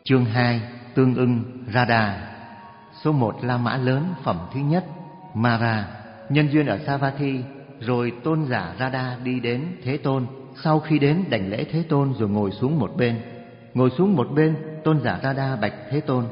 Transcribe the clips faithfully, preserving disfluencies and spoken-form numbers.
Chương hai, tương ưng Radha. Số một La Mã lớn phẩm thứ nhất, Mara, nhân duyên ở Savatthi. Rồi tôn giả Radha đi đến Thế Tôn. Sau khi đến đảnh lễ Thế Tôn rồi ngồi xuống một bên. Ngồi xuống một bên, tôn giả Radha bạch Thế Tôn: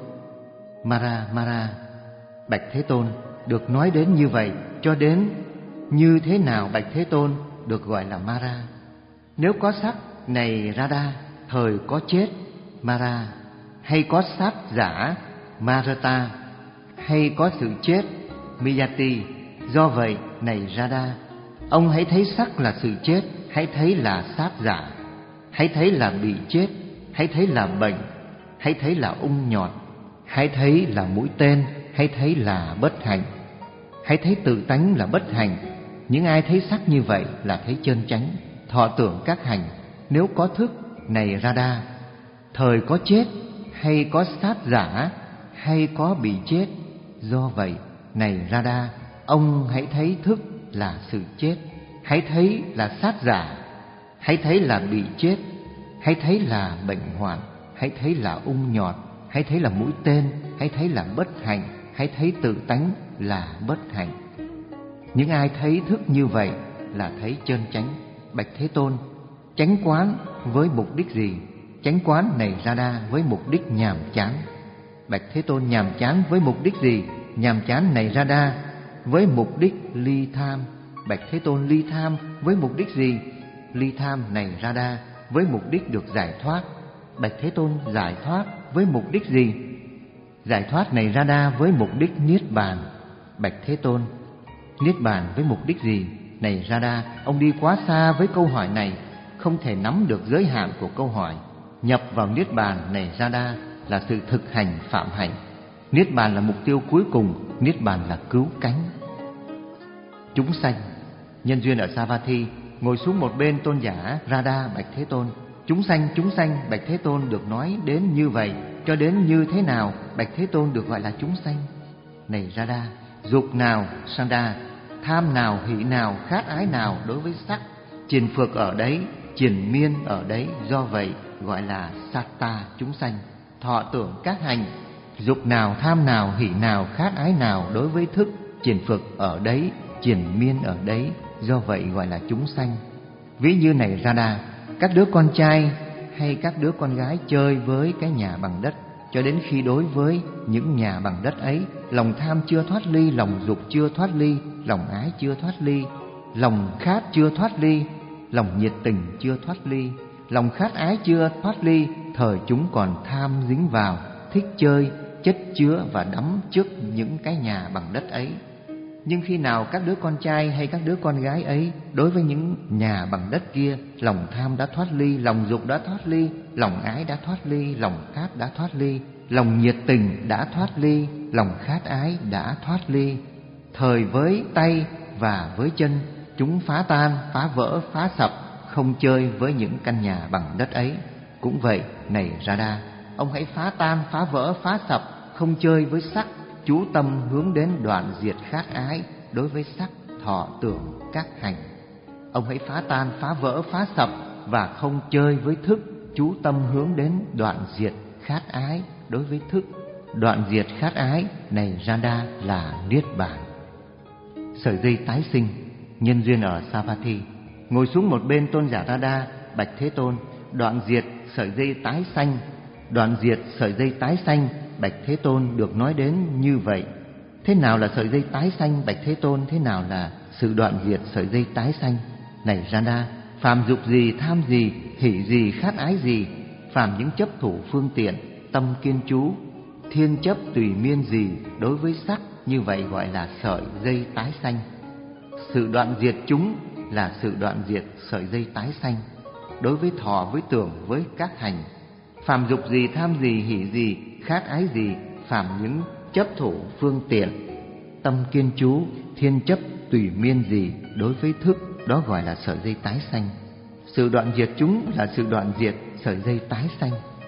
Mara, Mara, bạch Thế Tôn, được nói đến như vậy, cho đến như thế nào bạch Thế Tôn được gọi là Mara? Nếu có sắc, này Radha, thời có chết, Mara, hay có sát giả, Marata, hay có sự chết, Miyati. Do vậy, này Radha, ông hãy thấy sắc là sự chết, hãy thấy là sát giả, hãy thấy là bị chết, hãy thấy là bệnh, hãy thấy là ung nhọt, hãy thấy là mũi tên, hãy thấy là bất hạnh, hãy thấy tự tánh là bất hạnh. Những ai thấy sắc như vậy là thấy chân chánh, thọ tưởng các hành. Nếu có thức, này Radha, thời có chết, hay có sát giả, hay có bị chết. Do vậy, này Radha, ông hãy thấy thức là sự chết, hãy thấy là sát giả, hãy thấy là bị chết, hãy thấy là bệnh hoạn, hãy thấy là ung nhọt, hãy thấy là mũi tên, hãy thấy là bất hạnh, hãy thấy tự tánh là bất hạnh. Những ai thấy thức như vậy là thấy chân chánh. Bạch Thế Tôn, chánh quán với mục đích gì? Chánh quán, này Radha, với mục đích nhàm chán. Bạch Thế Tôn, nhàm chán với mục đích gì? Nhàm chán, này Radha, với mục đích ly tham. Bạch Thế Tôn, ly tham với mục đích gì? Ly tham, này Radha, với mục đích được giải thoát. Bạch Thế Tôn, giải thoát với mục đích gì? Giải thoát, này Radha, với mục đích niết bàn. Bạch Thế Tôn, niết bàn với mục đích gì? Này Radha, ông đi quá xa với câu hỏi này, không thể nắm được giới hạn của câu hỏi. Nhập vào niết bàn, này Radha, là sự thực hành phạm hạnh. Niết bàn là mục tiêu cuối cùng, niết bàn là cứu cánh. Chúng sanh, nhân duyên ở Savatthi. Ngồi xuống một bên, tôn giả Radha bạch Thế Tôn: Chúng sanh, chúng sanh, bạch Thế Tôn, được nói đến như vậy, cho đến như thế nào bạch Thế Tôn được gọi là chúng sanh? Này Radha, dục nào, Sanda, tham nào, hỷ nào, khát ái nào đối với sắc, triền phược ở đấy, triền miên ở đấy. Do vậy gọi là Satta, chúng sanh. Thọ tưởng các hành, dục nào, tham nào, hỷ nào, khát ái nào đối với thức, triền phược ở đấy, triền miên ở đấy. Do vậy gọi là chúng sanh. Ví như này Radha, các đứa con trai hay các đứa con gái chơi với cái nhà bằng đất, cho đến khi đối với những nhà bằng đất ấy, lòng tham chưa thoát ly, lòng dục chưa thoát ly, lòng ái chưa thoát ly, lòng khát chưa thoát ly, lòng nhiệt tình chưa thoát ly, lòng khát ái chưa thoát ly, thời chúng còn tham dính vào, thích chơi, chất chứa và đắm trước những cái nhà bằng đất ấy. Nhưng khi nào các đứa con trai hay các đứa con gái ấy đối với những nhà bằng đất kia, lòng tham đã thoát ly, lòng dục đã thoát ly, lòng ái đã thoát ly, lòng khát đã thoát ly, lòng nhiệt tình đã thoát ly, lòng khát ái đã thoát ly, thời với tay và với chân chúng phá tan, phá vỡ, phá sập, không chơi với những căn nhà bằng đất ấy. Cũng vậy, này Radha, ông hãy phá tan, phá vỡ, phá sập, không chơi với sắc, chú tâm hướng đến đoạn diệt khát ái đối với sắc, thọ tưởng các hành. Ông hãy phá tan, phá vỡ, phá sập và không chơi với thức, chú tâm hướng đến đoạn diệt khát ái đối với thức. Đoạn diệt khát ái, này Radha, là niết bàn. Sợi dây tái sinh, nhân duyên ở Savatthi. Ngồi xuống một bên, tôn giả Radha bạch Thế Tôn: Đoạn diệt sợi dây tái sanh. Đoạn diệt sợi dây tái sanh, bạch Thế Tôn, được nói đến như vậy. Thế nào là sợi dây tái sanh, bạch Thế Tôn? Thế nào là sự đoạn diệt sợi dây tái sanh? Này Radha, phàm dục gì, tham gì, hỷ gì, khát ái gì, phàm những chấp thủ phương tiện, tâm kiên chú, thiên chấp tùy miên gì đối với sắc, như vậy gọi là sợi dây tái sanh. Sự đoạn diệt chúng là sự đoạn diệt sợi dây tái sanh đối với thọ, với tưởng, với các hành. Phàm dục gì, tham gì, hỷ gì, khát ái gì, phàm những chấp thủ phương tiện, tâm kiên chú, thiên chấp tùy miên gì đối với thức, đó gọi là sợi dây tái sanh. Sự đoạn diệt chúng là sự đoạn diệt sợi dây tái sanh.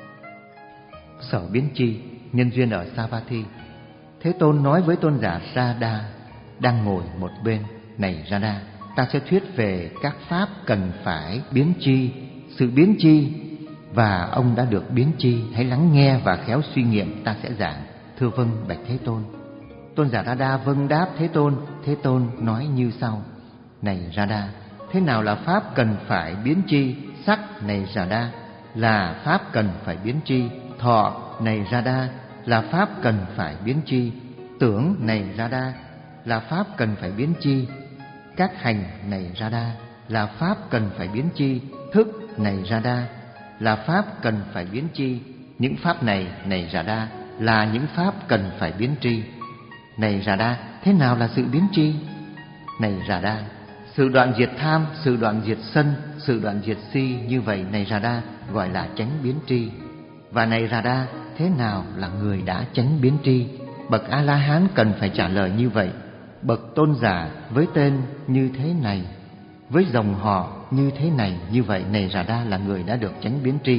Sở biến chi, nhân duyên ở Savatthi. Thế Tôn nói với tôn giả Radha đang ngồi một bên: Này Radha, ta sẽ thuyết về các pháp cần phải biến chi. Sự biến chi và ông đã được biến chi? Hãy lắng nghe và khéo suy nghiệm, ta sẽ giảng. Thưa vâng, bạch Thế Tôn. Tôn giả Rada vâng đáp Thế Tôn. Thế Tôn nói như sau: Này Rada, thế nào là pháp cần phải biến chi? Sắc, này Rada, là pháp cần phải biến chi. Thọ, này Rada, là pháp cần phải biến chi. Tưởng, này Rada, là pháp cần phải biến chi. Các hành, này Rada, là pháp cần phải biến chi. Thức, này Rada, là pháp cần phải biến chi. Những pháp này, này Rada, là những pháp cần phải biến tri. Này Rada, thế nào là sự biến chi? Này Rada, sự đoạn diệt tham, sự đoạn diệt sân, sự đoạn diệt si, như vậy này Rada gọi là chánh biến tri. Và này Rada, thế nào là người đã chánh biến tri? Bậc A-la-hán cần phải trả lời như vậy. Bậc tôn giả với tên như thế này, với dòng họ như thế này, như vậy này Rada là người đã được chánh biến tri.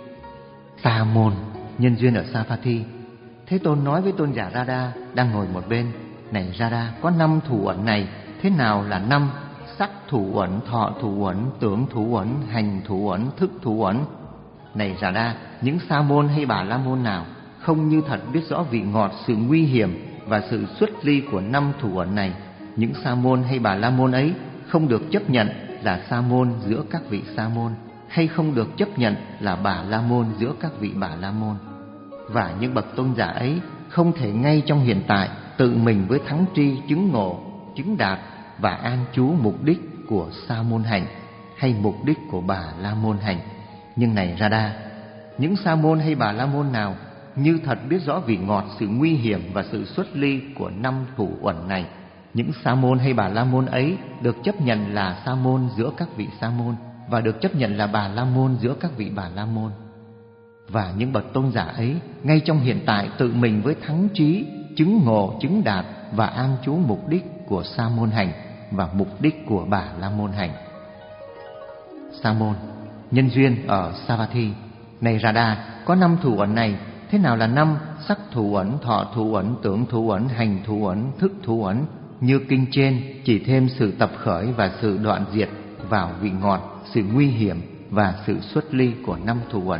Sa môn nhân duyên ở Savatthi. Thế Tôn nói với tôn giả Rada đang ngồi một bên: Này Rada, có năm thủ uẩn này. Thế nào là năm? Sắc thủ uẩn, thọ thủ uẩn, tưởng thủ uẩn, hành thủ uẩn, thức thủ uẩn. Này Rada, những sa môn hay bà la môn nào không như thật biết rõ vị ngọt, sự nguy hiểm và sự xuất ly của năm thủ uẩn này, những sa môn hay bà la môn ấy không được chấp nhận là sa môn giữa các vị sa môn, hay không được chấp nhận là bà la môn giữa các vị bà la môn. Và những bậc tôn giả ấy không thể ngay trong hiện tại tự mình với thắng tri chứng ngộ, chứng đạt và an trú mục đích của sa môn hành hay mục đích của bà la môn hành. Nhưng này Rada, những sa môn hay bà la môn nào như thật biết rõ vị ngọt, sự nguy hiểm và sự xuất ly của năm thủ uẩn này, những sa môn hay bà la môn ấy được chấp nhận là sa môn giữa các vị sa môn và được chấp nhận là bà la môn giữa các vị bà la môn. Và những bậc tôn giả ấy ngay trong hiện tại tự mình với thắng trí chứng ngộ, chứng đạt và an trú mục đích của sa môn hành và mục đích của bà la môn hành. Sa môn nhân duyên ở Savatthi. Này Rada, có năm thủ uẩn này. Thế nào là năm? Sắc thủ uẩn, thọ thủ uẩn, tưởng thủ uẩn, hành thủ uẩn, thức thủ uẩn. Như kinh trên chỉ thêm sự tập khởi và sự đoạn diệt vào vị ngọt, sự nguy hiểm và sự xuất ly của năm thủ uẩn.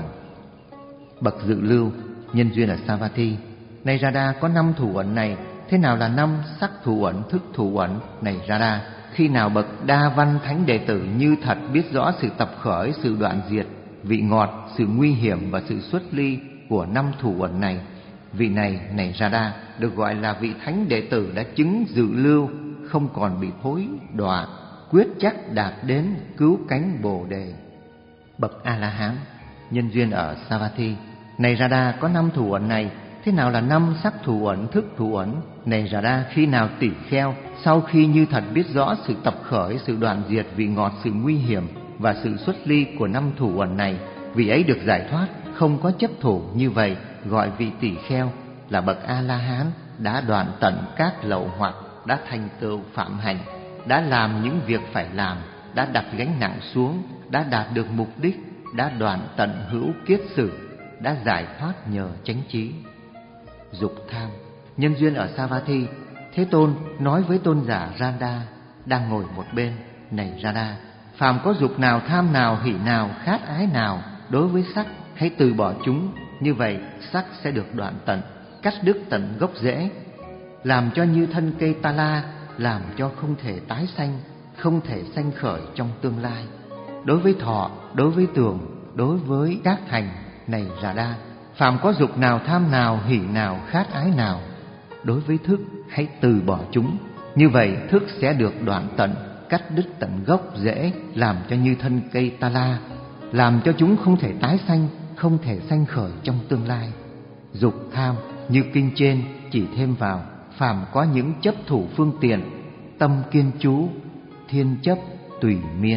Bậc dự lưu nhân duyên ở Savatthi. Này Rada, có năm thủ uẩn này. Thế nào là năm? Sắc thủ uẩn, thức thủ uẩn. Này Rada, khi nào bậc đa văn thánh đệ tử như thật biết rõ sự tập khởi, sự đoạn diệt, vị ngọt, sự nguy hiểm và sự xuất ly của năm thủ uẩn này, vị này, này Rada, được gọi là vị thánh đệ tử đã chứng dự lưu, không còn bị thối đọa, quyết chắc đạt đến cứu cánh Bồ đề. Bậc A-la-hán nhân duyên ở Savatthi. Này Rada, có năm thủ uẩn này. Thế nào là năm? Sắc thủ uẩn, thức thủ uẩn. Này Rada, khi nào tỷ kheo sau khi như thật biết rõ sự tập khởi, sự đoạn diệt, vị ngọt, sự nguy hiểm và sự xuất ly của năm thủ uẩn này, vị ấy được giải thoát, không có chấp thủ, như vậy gọi vị tỷ kheo là bậc A-la-hán đã đoạn tận các lậu hoặc, đã thành tựu phạm hạnh, đã làm những việc phải làm, đã đặt gánh nặng xuống, đã đạt được mục đích, đã đoạn tận hữu kiết sử, đã giải thoát nhờ chánh trí. Dục tham nhân duyên ở Savatthi. Thế Tôn nói với tôn giả Rada đang ngồi một bên: Này Rada, phàm có dục nào, tham nào, hỷ nào, khát ái nào đối với sắc, hãy từ bỏ chúng. Như vậy sắc sẽ được đoạn tận, cắt đứt tận gốc rễ, làm cho như thân cây ta la, làm cho không thể tái sanh, không thể sanh khởi trong tương lai. Đối với thọ, đối với tưởng, đối với các hành, này Rada, phàm có dục nào, tham nào, hỷ nào, khát ái nào đối với thức, hãy từ bỏ chúng. Như vậy thức sẽ được đoạn tận, cắt đứt tận gốc rễ, làm cho như thân cây ta la, làm cho chúng không thể tái sanh, không thể sanh khởi trong tương lai. Dục tham như kinh trên chỉ thêm vào: phàm có những chấp thủ phương tiện, tâm kiên chú, thiên chấp tùy miên.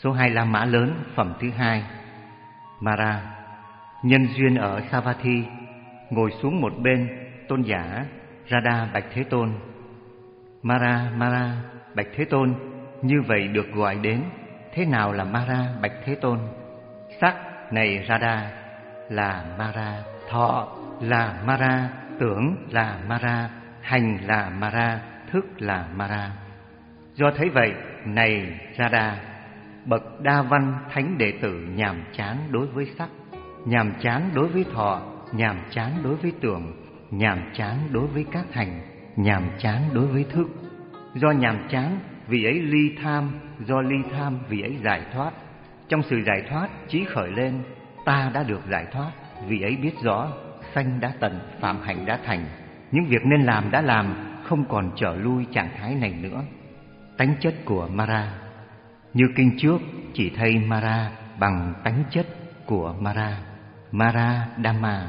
Số hai La Mã lớn phẩm thứ hai. Mara, nhân duyên ở Savatthi, ngồi xuống một bên tôn giả Radha bạch Thế Tôn. Mara, Mara, bạch Thế Tôn, như vậy được gọi đến. Thế nào là Mara bạch Thế Tôn? Sắc này Radha là Mara, thọ là Mara, tưởng là Mara, hành là Mara, thức là Mara. Do thấy vậy, này Radha, bậc đa văn thánh đệ tử nhàm chán đối với sắc, nhàm chán đối với thọ, nhàm chán đối với tưởng, nhàm chán đối với các hành, nhàm chán đối với thức. Do nhàm chán, vì ấy ly tham, do ly tham, vì ấy giải thoát. Trong sự giải thoát, chí khởi lên, ta đã được giải thoát, vì ấy biết rõ, sanh đã tận, phạm hạnh đã thành. Những việc nên làm đã làm, không còn trở lui trạng thái này nữa. Tánh chất của Mara, như kinh trước chỉ thay Mara bằng tánh chất của Mara, Mara Dhamma.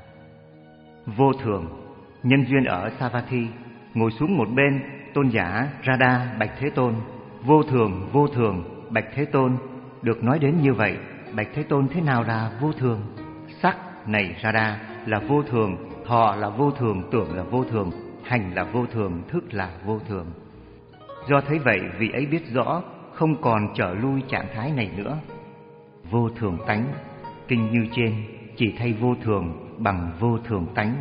Vô thường, nhân duyên ở Savatthi, ngồi xuống một bên tôn giả Radha bạch Thế Tôn. Vô thường, vô thường, bạch Thế Tôn, được nói đến như vậy. Bạch Thế Tôn, thế nào là vô thường? Sắc này Radha là vô thường, thọ là vô thường, tưởng là vô thường, hành là vô thường, thức là vô thường. Do thấy vậy, vì ấy biết rõ, không còn trở lui trạng thái này nữa. Vô thường tánh, kinh như trên chỉ thay vô thường bằng vô thường tánh.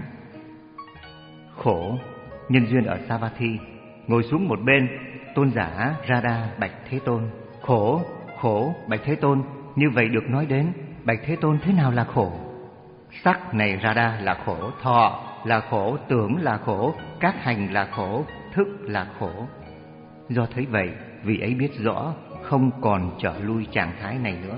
Khổ, nhân duyên ở Savatthi, ngồi xuống một bên tôn giả Radha bạch Thế Tôn. Khổ, khổ, bạch Thế Tôn, như vậy được nói đến. Bạch Thế Tôn, thế nào là khổ? Sắc này Radha là khổ, thọ là khổ, tưởng là khổ, các hành là khổ, thức là khổ. Do thấy vậy, vì ấy biết rõ, không còn trở lui trạng thái này nữa.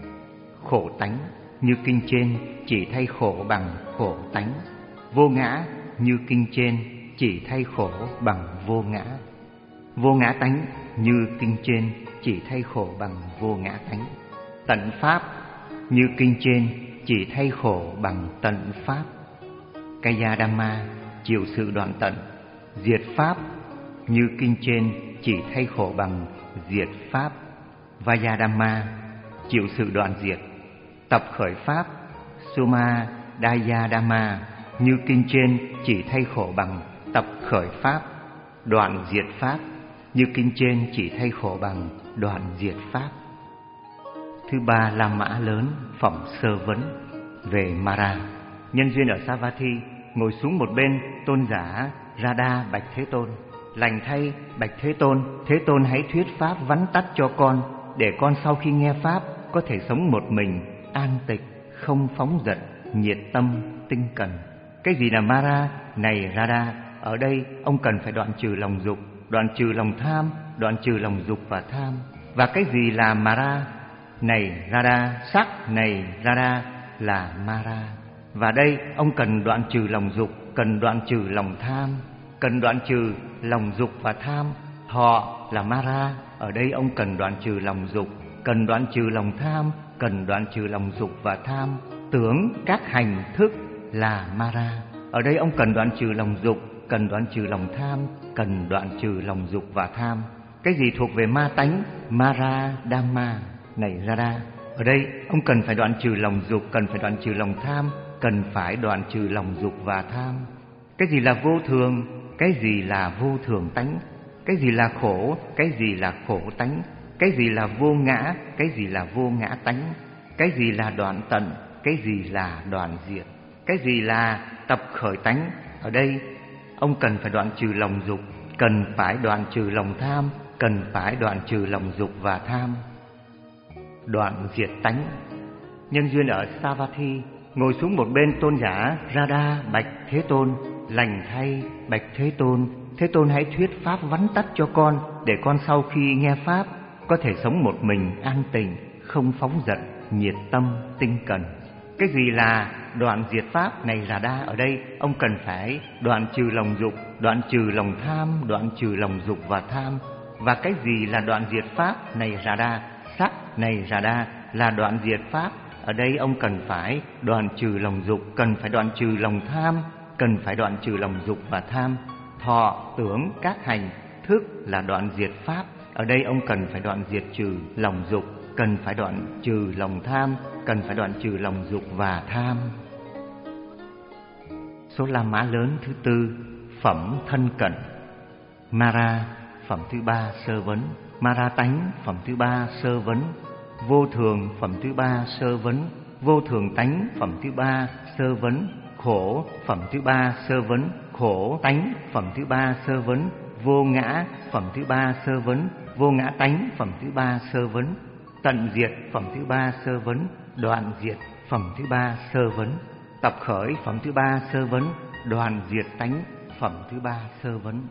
Khổ tánh, như kinh trên chỉ thay khổ bằng khổ tánh. Vô ngã, như kinh trên chỉ thay khổ bằng vô ngã. Vô ngã tánh, như kinh trên chỉ thay khổ bằng vô ngã tánh. Tận pháp, như kinh trên chỉ thay khổ bằng tận pháp. Kaya Dhamma, chịu sự đoạn tận. Diệt pháp, như kinh trên chỉ thay khổ bằng diệt pháp. Vaya Dhamma, chịu sự đoạn diệt. Tập khởi pháp, Soma Daya Dhamma, như kinh trên chỉ thay khổ bằng tập khởi pháp. Đoạn diệt pháp, như kinh trên chỉ thay khổ bằng đoạn diệt pháp. Thứ ba La Mã lớn phẩm sơ vấn về Mara, nhân duyên ở Savatthi, ngồi xuống một bên tôn giả Radha bạch Thế Tôn. Lành thay bạch Thế Tôn, Thế Tôn hãy thuyết pháp vắn tắt cho con, để con sau khi nghe pháp có thể sống một mình, an tịch, không phóng dật, nhiệt tâm, tinh cần. Cái gì là Mara này Radha? Ở đây ông cần phải đoạn trừ lòng dục, đoạn trừ lòng tham, đoạn trừ lòng dục và tham. Và cái gì là Mara này Radha? Sắc này Radha là Mara. Và đây ông cần đoạn trừ lòng dục, cần đoạn trừ lòng tham, cần đoạn trừ lòng dục và tham. Thọ là Mara, ở đây ông cần đoạn trừ lòng dục, cần đoạn trừ lòng tham, cần đoạn trừ lòng dục và tham. Tưởng, các hành, thức là Mara, ở đây ông cần đoạn trừ lòng dục, cần đoạn trừ lòng tham, cần đoạn trừ lòng dục và tham. Cái gì thuộc về ma tánh? Mara Dhamma này Radha, ở đây ông cần phải đoạn trừ lòng dục, cần phải đoạn trừ lòng tham, cần phải đoạn trừ lòng dục và tham. Cái gì là vô thường? Cái gì là vô thường tánh? Cái gì là khổ? Cái gì là khổ tánh? Cái gì là vô ngã? Cái gì là vô ngã tánh? Cái gì là đoạn tận? Cái gì là đoạn diệt? Cái gì là tập khởi tánh? Ở đây ông cần phải đoạn trừ lòng dục, cần phải đoạn trừ lòng tham, cần phải đoạn trừ lòng dục và tham. Đoạn diệt tánh, nhân duyên ở Savatthi, ngồi xuống một bên tôn giả Radha bạch Thế Tôn. Lành thay bạch Thế Tôn, Thế Tôn hãy thuyết pháp vắn tắt cho con, để con sau khi nghe pháp có thể sống một mình, an tịnh, không phóng dật, nhiệt tâm, tinh cần. Cái gì là đoạn diệt pháp này Radha? Ở đây ông cần phải đoạn trừ lòng dục, đoạn trừ lòng tham, đoạn trừ lòng dục và tham. Và cái gì là đoạn diệt pháp này Radha? Sắc này Radha là đoạn diệt pháp. Ở đây ông cần phải đoạn trừ lòng dục, cần phải đoạn trừ lòng tham, cần phải đoạn trừ lòng dục và tham. Thọ, tưởng, các hành, thức là đoạn diệt pháp. Ở đây ông cần phải đoạn diệt trừ lòng dục, cần phải đoạn trừ lòng tham, cần phải đoạn trừ lòng dục và tham. Số La Mã lớn thứ tư, phẩm thân cận. Mara, phẩm thứ ba, sơ vấn. Mara tánh, phẩm thứ ba, sơ vấn. Vô thường, phẩm thứ ba, sơ vấn. Vô thường tánh, phẩm thứ ba, sơ vấn. Khổ, phẩm thứ ba, sơ vấn. Khổ tánh, phẩm thứ ba, sơ vấn. Vô ngã, phẩm thứ ba, sơ vấn. Vô ngã tánh, phẩm thứ ba, sơ vấn. Tận diệt, phẩm thứ ba, sơ vấn. Đoạn diệt, phẩm thứ ba, sơ vấn. Tập khởi, phẩm thứ ba, sơ vấn. Đoàn diệt tánh, phẩm thứ ba, sơ vấn.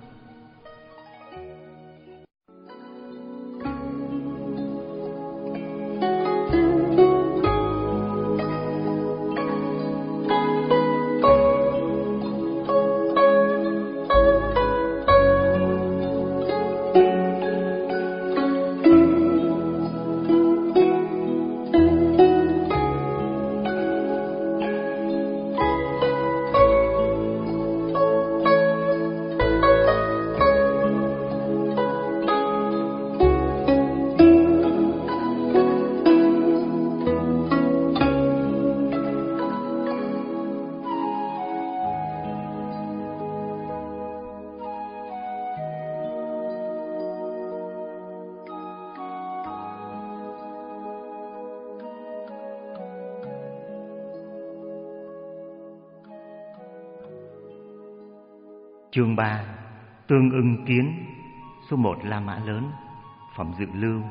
Chương ba, tương ưng kiến. Số một, La Mã lớn, phẩm dự lưu.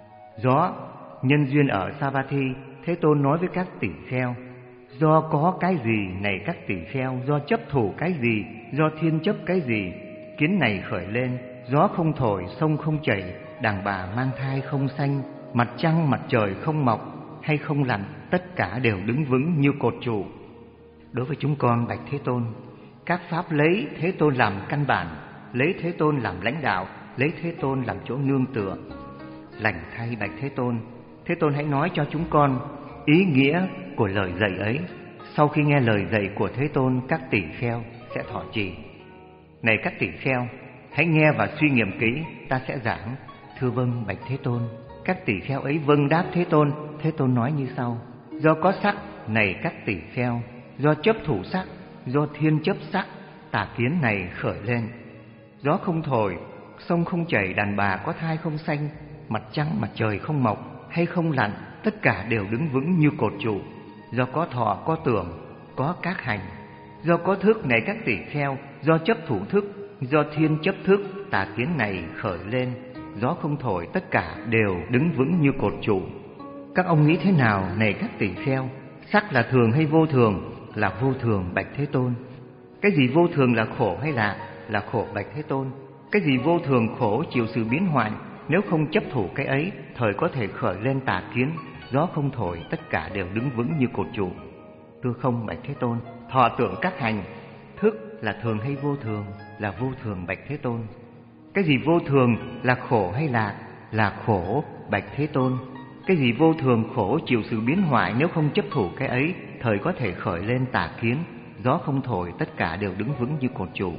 Gió, nhân duyên ở Savatthi, Thế Tôn nói với các tỷ kheo: do có cái gì này các tỷ kheo, do chấp thủ cái gì, do thiên chấp cái gì, kiến này khởi lên. Gió không thổi, sông không chảy, đàn bà mang thai không sanh, mặt trăng mặt trời không mọc hay không lặn, tất cả đều đứng vững như cột trụ. Đối với chúng con bạch Thế Tôn, các pháp lấy Thế Tôn làm căn bản, lấy Thế Tôn làm lãnh đạo, lấy Thế Tôn làm chỗ nương tựa. Lành thay bạch Thế Tôn, Thế Tôn hãy nói cho chúng con ý nghĩa của lời dạy ấy. Sau khi nghe lời dạy của Thế Tôn, các tỷ kheo sẽ thọ trì. Này các tỷ kheo, hãy nghe và suy nghiệm kỹ, ta sẽ giảng. Thưa vâng bạch Thế Tôn. Các tỷ kheo ấy vâng đáp Thế Tôn. Thế Tôn nói như sau: do có sắc, này các tỷ kheo, do chấp thủ sắc, do thiên chấp sắc, tà kiến này khởi lên. Gió không thổi, sông không chảy, đàn bà có thai không sanh, mặt trăng mặt trời không mọc hay không lặn, tất cả đều đứng vững như cột trụ. Do có thọ, có tưởng, có các hành. Do có thức, này các tỷ kheo, do chấp thủ thức, do thiên chấp thức, tà kiến này khởi lên. Gió không thổi, tất cả đều đứng vững như cột trụ. Các ông nghĩ thế nào, này các tỷ kheo? Sắc là thường hay vô thường? Là vô thường bạch Thế Tôn. Cái gì vô thường là khổ hay là là khổ bạch Thế Tôn? Cái gì vô thường khổ chịu sự biến hoại, nếu không chấp thủ cái ấy, thời có thể khởi lên tà kiến. Gió không thổi, tất cả đều đứng vững như cột trụ. Thưa không bạch Thế Tôn. Thọ tưởng các hành, thức là thường hay vô thường? Là vô thường bạch Thế Tôn. Cái gì vô thường là khổ hay là là khổ bạch Thế Tôn? Cái gì vô thường khổ chịu sự biến hoại, nếu không chấp thủ cái ấy, thời có thể khởi lên tà kiến. Gió không thổi, tất cả đều đứng vững như cột trụ.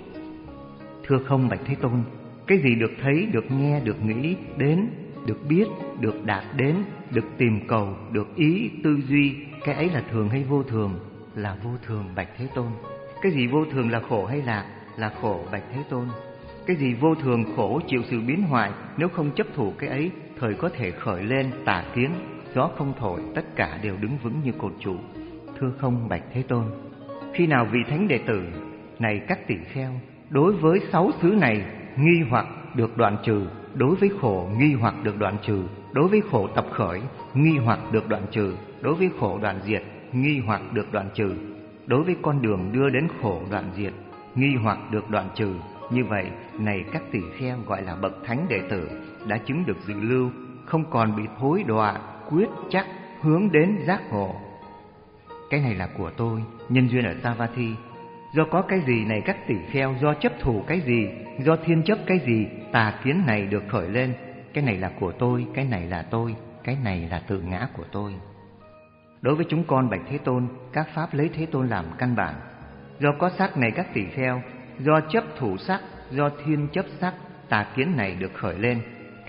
Thưa không bạch Thế Tôn. Cái gì được thấy, được nghe, được nghĩ đến, được biết, được đạt đến, được tìm cầu, được ý, tư duy, cái ấy là thường hay vô thường? Là vô thường bạch Thế Tôn. Cái gì vô thường là khổ hay là là khổ bạch Thế Tôn? Cái gì vô thường khổ chịu sự biến hoại, nếu không chấp thủ cái ấy, thời có thể khởi lên tà kiến. Gió không thổi, tất cả đều đứng vững như cột trụ. Thưa không bạch Thế Tôn. Khi nào vị thánh đệ tử, này các tỷ kheo, đối với sáu xứ này nghi hoặc được đoạn trừ, đối với khổ nghi hoặc được đoạn trừ, đối với khổ tập khởi nghi hoặc được đoạn trừ, đối với khổ đoạn diệt nghi hoặc được đoạn trừ, đối với con đường đưa đến khổ đoạn diệt nghi hoặc được đoạn trừ. Như vậy, này các tỷ kheo gọi là bậc thánh đệ tử, đã chứng được dự lưu, không còn bị thối đọa, quyết chắc hướng đến giác ngộ. Cái này là của tôi, nhân duyên ở Savatthi. Do có cái gì, này các tỷ kheo, do chấp thủ cái gì, do thiên chấp cái gì, tà kiến này được khởi lên. Cái này là của tôi, cái này là tôi, cái này là tự ngã của tôi. Đối với chúng con bạch Thế Tôn, các pháp lấy Thế Tôn làm căn bản. Do có sắc, này các tỷ kheo, do chấp thủ sắc, do thiên chấp sắc, tà kiến này được khởi lên.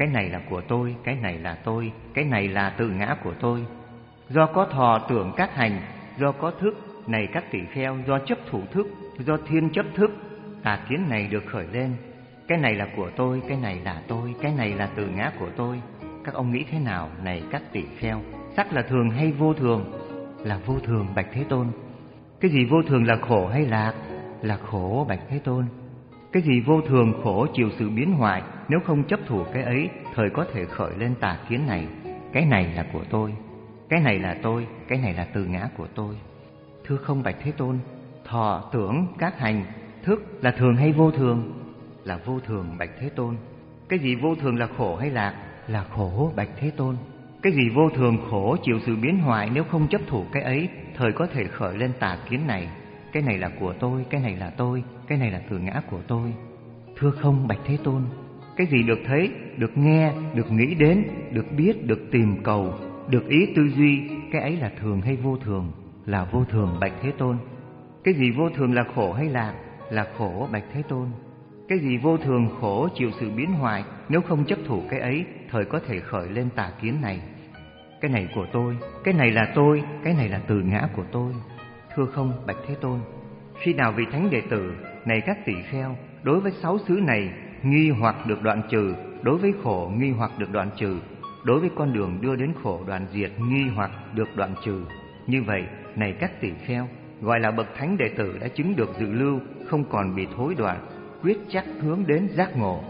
cái này là của tôi, cái này là tôi, cái này là tự ngã của tôi. Do có thọ tưởng các hành, do có thức, này các tỷ kheo, do chấp thủ thức, do thiên chấp thức, tà kiến này được khởi lên. Cái này là của tôi, cái này là tôi, cái này là tự ngã của tôi. Các ông nghĩ thế nào, này các tỷ kheo? Sắc là thường hay vô thường? Là vô thường, bạch Thế Tôn. Cái gì vô thường là khổ hay lạc? Là khổ, bạch Thế Tôn. Cái gì vô thường khổ chịu sự biến hoại, nếu không chấp thủ cái ấy, thời có thể khởi lên tà kiến này. Cái này là của tôi, cái này là tôi, cái này là tự ngã của tôi. Thưa không, bạch Thế Tôn. Thọ tưởng các hành, thức là thường hay vô thường? Là vô thường, bạch Thế Tôn. Cái gì vô thường là khổ hay lạc? Là khổ, bạch Thế Tôn. Cái gì vô thường khổ chịu sự biến hoại, nếu không chấp thủ cái ấy, thời có thể khởi lên tà kiến này. Cái này là của tôi, cái này là tôi, cái này là tự ngã của tôi. Thưa không, bạch Thế Tôn. Cái gì được thấy, được nghe, được nghĩ đến, được biết, được tìm cầu, được ý tư duy, cái ấy là thường hay vô thường? Là vô thường, bạch Thế Tôn. Cái gì vô thường là khổ hay lạc? Là khổ, bạch Thế Tôn. Cái gì vô thường khổ chịu sự biến hoại, nếu không chấp thủ cái ấy, thời có thể khởi lên tà kiến này. Cái này của tôi, cái này là tôi, cái này là tự ngã của tôi. Thưa không, bạch Thế Tôn. Khi nào vị thánh đệ tử, này các tỷ kheo, đối với sáu xứ này nghi hoặc được đoạn trừ, đối với khổ nghi hoặc được đoạn trừ, đối với con đường đưa đến khổ đoạn diệt nghi hoặc được đoạn trừ. Như vậy, này các tỷ kheo, gọi là bậc thánh đệ tử đã chứng được dự lưu, không còn bị thối đoạn, quyết chắc hướng đến giác ngộ.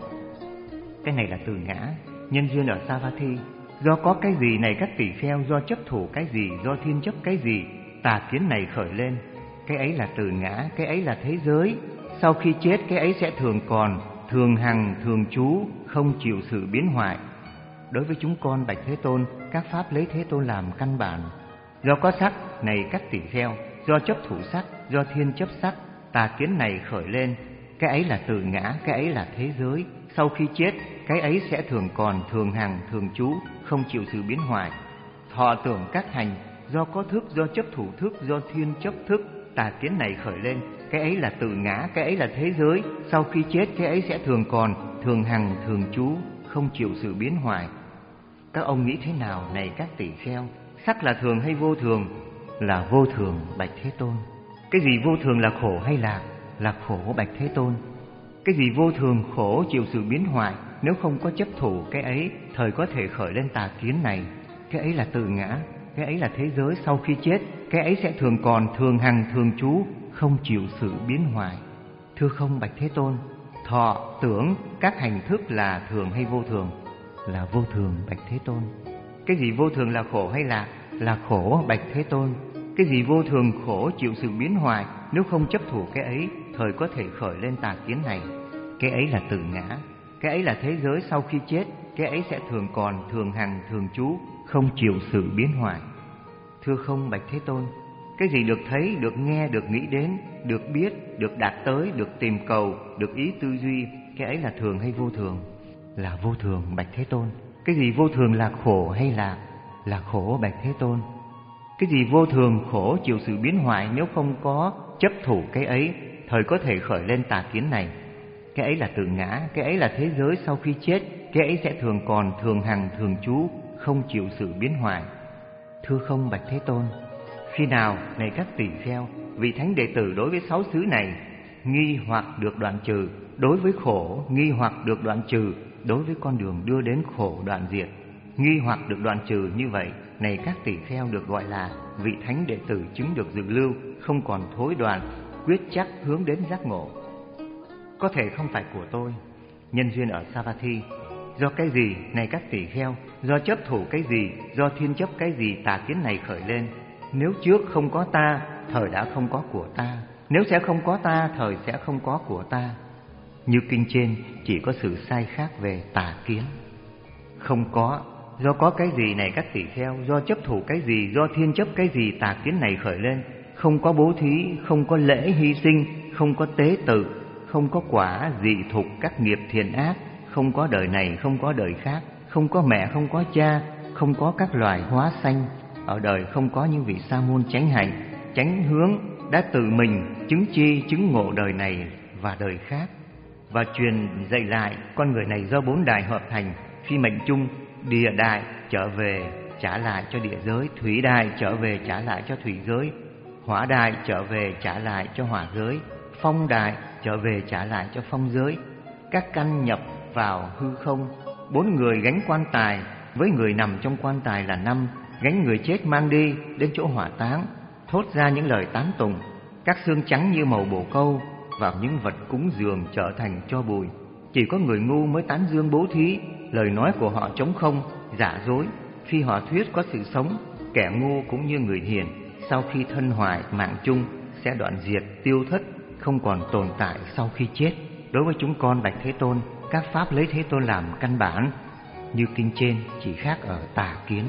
Cái này là từ ngã, nhân duyên ở Savatthi. Do có cái gì, này các tỷ kheo, do chấp thủ cái gì, do thiên chấp cái gì, tà kiến này khởi lên. Cái ấy là từ ngã, cái ấy là thế giới. Sau khi chết, cái ấy sẽ thường còn, thường hằng, thường trú, không chịu sự biến hoại. Đối với chúng con, bạch Thế Tôn, các pháp lấy Thế Tôn làm căn bản. Do có sắc, này các tỷ kheo, do chấp thủ sắc, do thiên chấp sắc, tà kiến này khởi lên. Cái ấy là từ ngã, cái ấy là thế giới. Sau khi chết, cái ấy sẽ thường còn, thường hằng, thường trú, không chịu sự biến hoại. Thọ tưởng các hành, do có thức, do chấp thủ thức, do thiên chấp thức, tà kiến này khởi lên. Cái ấy là từ ngã, cái ấy là thế giới. Sau khi chết, cái ấy sẽ thường còn, thường hằng, thường trú, không chịu sự biến hoại. Các ông nghĩ thế nào, này các tỷ kheo? Sắc là thường hay vô thường? Là vô thường, bạch Thế Tôn. Cái gì vô thường là khổ hay lạc? Là khổ, bạch Thế Tôn. Cái gì vô thường khổ chịu sự biến hoại, nếu không có chấp thủ cái ấy, thời có thể khởi lên tà kiến này. Cái ấy là tự ngã, cái ấy là thế giới. Sau khi chết, cái ấy sẽ thường còn, thường hằng, thường trú, không chịu sự biến hoại. Thưa không, bạch Thế Tôn. Thọ tưởng các hành thức là thường hay vô thường? Là vô thường, bạch Thế Tôn. Cái gì vô thường là khổ hay lạc? Là khổ, bạch Thế Tôn. Cái gì vô thường khổ chịu sự biến hoại, nếu không chấp thủ cái ấy, thời có thể khởi lên tà kiến này. Cái ấy là tự ngã, cái ấy là thế giới. Sau khi chết, cái ấy sẽ thường còn, thường hằng, thường trú, không chịu sự biến hoại. Thưa không, bạch Thế Tôn. Cái gì được thấy, được nghe, được nghĩ đến, được biết, được đạt tới, được tìm cầu, được ý tư duy, cái ấy là thường hay vô thường? Là vô thường, bạch Thế Tôn. Cái gì vô thường là khổ hay lạc? Là khổ, bạch Thế Tôn. Cái gì vô thường khổ chịu sự biến hoại, nếu không có chấp thủ cái ấy, thời có thể khởi lên tà kiến này. Cái ấy là tự ngã, cái ấy là thế giới. Sau khi chết, cái ấy sẽ thường còn, thường hằng, thường trú, không chịu sự biến hoại. Thưa không, bạch Thế Tôn. Khi nào, này các tỷ kheo, vị thánh đệ tử đối với sáu xứ này nghi hoặc được đoạn trừ, đối với khổ nghi hoặc được đoạn trừ, đối với con đường đưa đến khổ đoạn diệt nghi hoặc được đoạn trừ, như vậy, này các tỷ kheo, được gọi là vị thánh đệ tử chứng được dự lưu, không còn thối đoạn, quyết chắc hướng đến giác ngộ. Có thể không phải của tôi, nhân duyên ở Savatthi. Do cái gì, này các tỷ kheo, do chấp thủ cái gì, do thiên chấp cái gì, tà kiến này khởi lên. Nếu trước không có ta, thời đã không có của ta. Nếu sẽ không có ta, thời sẽ không có của ta. Như kinh trên chỉ có sự sai khác về tà kiến. Không có, do có cái gì, này các tỷ kheo, do chấp thủ cái gì, do thiên chấp cái gì, tà kiến này khởi lên. Không có bố thí, không có lễ hy sinh, không có tế tự, không có quả dị thục các nghiệp thiện ác, không có đời này, không có đời khác, không có mẹ, không có cha, không có các loài hóa sanh. Ở đời không có những vị sa môn chánh hạnh, chánh hướng đã tự mình chứng chi chứng ngộ đời này và đời khác, và truyền dạy lại con người này do bốn đài hợp thành, Khi mệnh chung, địa đại trở về trả lại cho địa giới, thủy đại trở về trả lại cho thủy giới, hỏa đại trở về trả lại cho hỏa giới, phong đại trở về trả lại cho phong giới. Các căn nhập vào hư không. Bốn người gánh quan tài, với người nằm trong quan tài là năm, gánh người chết mang đi đến chỗ hỏa táng, thốt ra những lời tán tụng. Các xương trắng như màu bồ câu vào những vật cúng dường trở thành tro bụi. Chỉ có người ngu mới tán dương bố thí, lời nói của họ trống không, giả dối. Khi họ thuyết có sự sống, kẻ ngu cũng như người hiền, sau khi thân hoại mạng chung sẽ đoạn diệt, tiêu thất, không còn tồn tại sau khi chết. Đối với chúng con bạch Thế Tôn, các pháp lấy Thế Tôn làm căn bản, như kinh trên, chỉ khác ở tà kiến.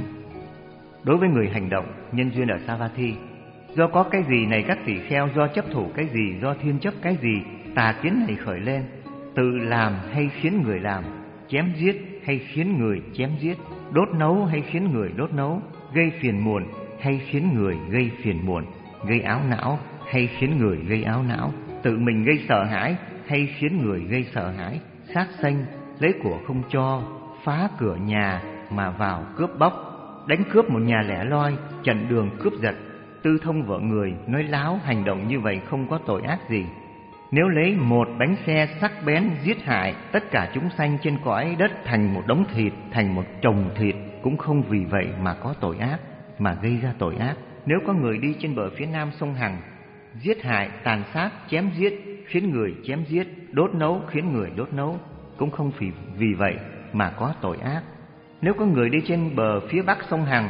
Đối với người hành động, nhân duyên ở Savatthi, do có cái gì này các tỷ kheo, do chấp thủ cái gì, do thiên chấp cái gì, tà kiến này khởi lên. Tự làm hay khiến người làm, chém giết hay khiến người chém giết, đốt nấu hay khiến người đốt nấu, gây phiền muộn hay khiến người gây phiền muộn, gây áo não hay khiến người gây áo não, tự mình gây sợ hãi hay khiến người gây sợ hãi, sát sanh, lấy của không cho, phá cửa nhà mà vào cướp bóc, đánh cướp một nhà lẻ loi, chặn đường cướp giật, tư thông vợ người, nói láo. Hành động như vậy không có tội ác gì. Nếu lấy một bánh xe sắc bén giết hại tất cả chúng sanh trên cõi đất thành một đống thịt, thành một chồng thịt, cũng không vì vậy mà có tội ác, mà gây ra tội ác. Nếu có người đi trên bờ phía nam sông Hằng, giết hại, tàn sát, chém giết, khiến người chém giết, đốt nấu, khiến người đốt nấu, cũng không vì, vì vậy mà có tội ác. Nếu có người đi trên bờ phía bắc sông Hằng,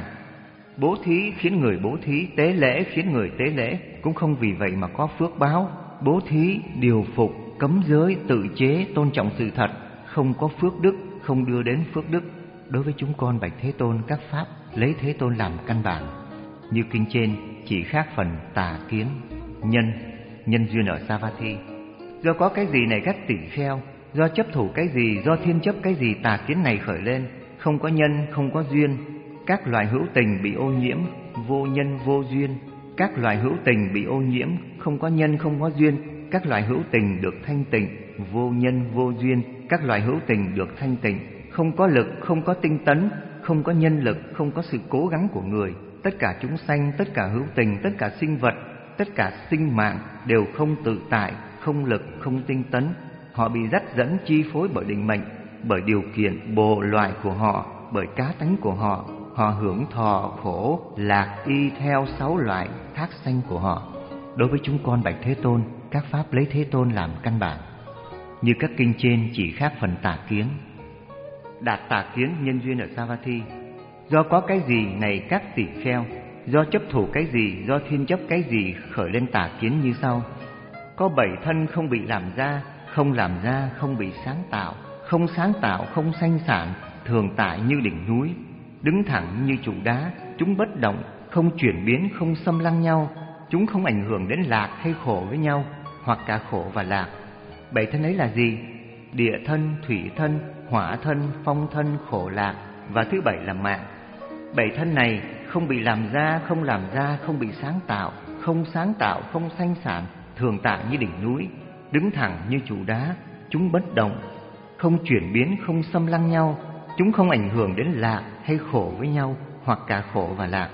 bố thí, khiến người bố thí, tế lễ, khiến người tế lễ, cũng không vì vậy mà có phước báo. Bố thí, điều phục, cấm giới, tự chế, tôn trọng sự thật, không có phước đức, không đưa đến phước đức. Đối với chúng con bạch Thế Tôn, các pháp lấy Thế Tôn làm căn bản, như kinh trên, chỉ khác phần tà kiến. Nhân, nhân duyên ở Savatthi, do có cái gì này các tỷ kheo, do chấp thủ cái gì, do thiên chấp cái gì, tà kiến này khởi lên. Không có nhân, không có duyên, các loài hữu tình bị ô nhiễm, vô nhân vô duyên. Các loài hữu tình bị ô nhiễm, không có nhân, không có duyên. Các loài hữu tình được thanh tịnh, vô nhân vô duyên. Các loài hữu tình được thanh tịnh, không có lực, không có tinh tấn, không có nhân lực, không có sự cố gắng của người. Tất cả chúng sanh, tất cả hữu tình, tất cả sinh vật, tất cả sinh mạng đều không tự tại, không lực, không tinh tấn. Họ bị dắt dẫn chi phối bởi định mệnh, bởi điều kiện bộ loại của họ, bởi cá tánh của họ. Họ hưởng thọ khổ lạc y theo sáu loại thác sanh của họ. Đối với chúng con bạch Thế Tôn, các pháp lấy Thế Tôn làm căn bản, như các kinh trên, chỉ khác phần tà kiến. Đạt tà kiến nhân duyên ở Savatthi, do có cái gì này các tỷ kheo, do chấp thủ cái gì, do thiên chấp cái gì khởi lên tà kiến như sau. Có bảy thân không bị làm ra, không làm ra không bị sáng tạo, không sáng tạo không sanh sản, thường tại như đỉnh núi, đứng thẳng như trụ đá. Chúng bất động, không chuyển biến, không xâm lăng nhau. Chúng không ảnh hưởng đến lạc hay khổ với nhau, hoặc cả khổ và lạc. Bảy thân ấy là gì? Địa thân, thủy thân, hỏa thân, phong thân, khổ lạc, và thứ bảy là mạng. Bảy thân này không bị làm ra, không làm ra, không bị sáng tạo, không sáng tạo, không sanh sản, thường tại như đỉnh núi, đứng thẳng như trụ đá. Chúng bất động, không chuyển biến, không xâm lăng nhau. Chúng không ảnh hưởng đến lạc hay khổ với nhau, hoặc cả khổ và lạc.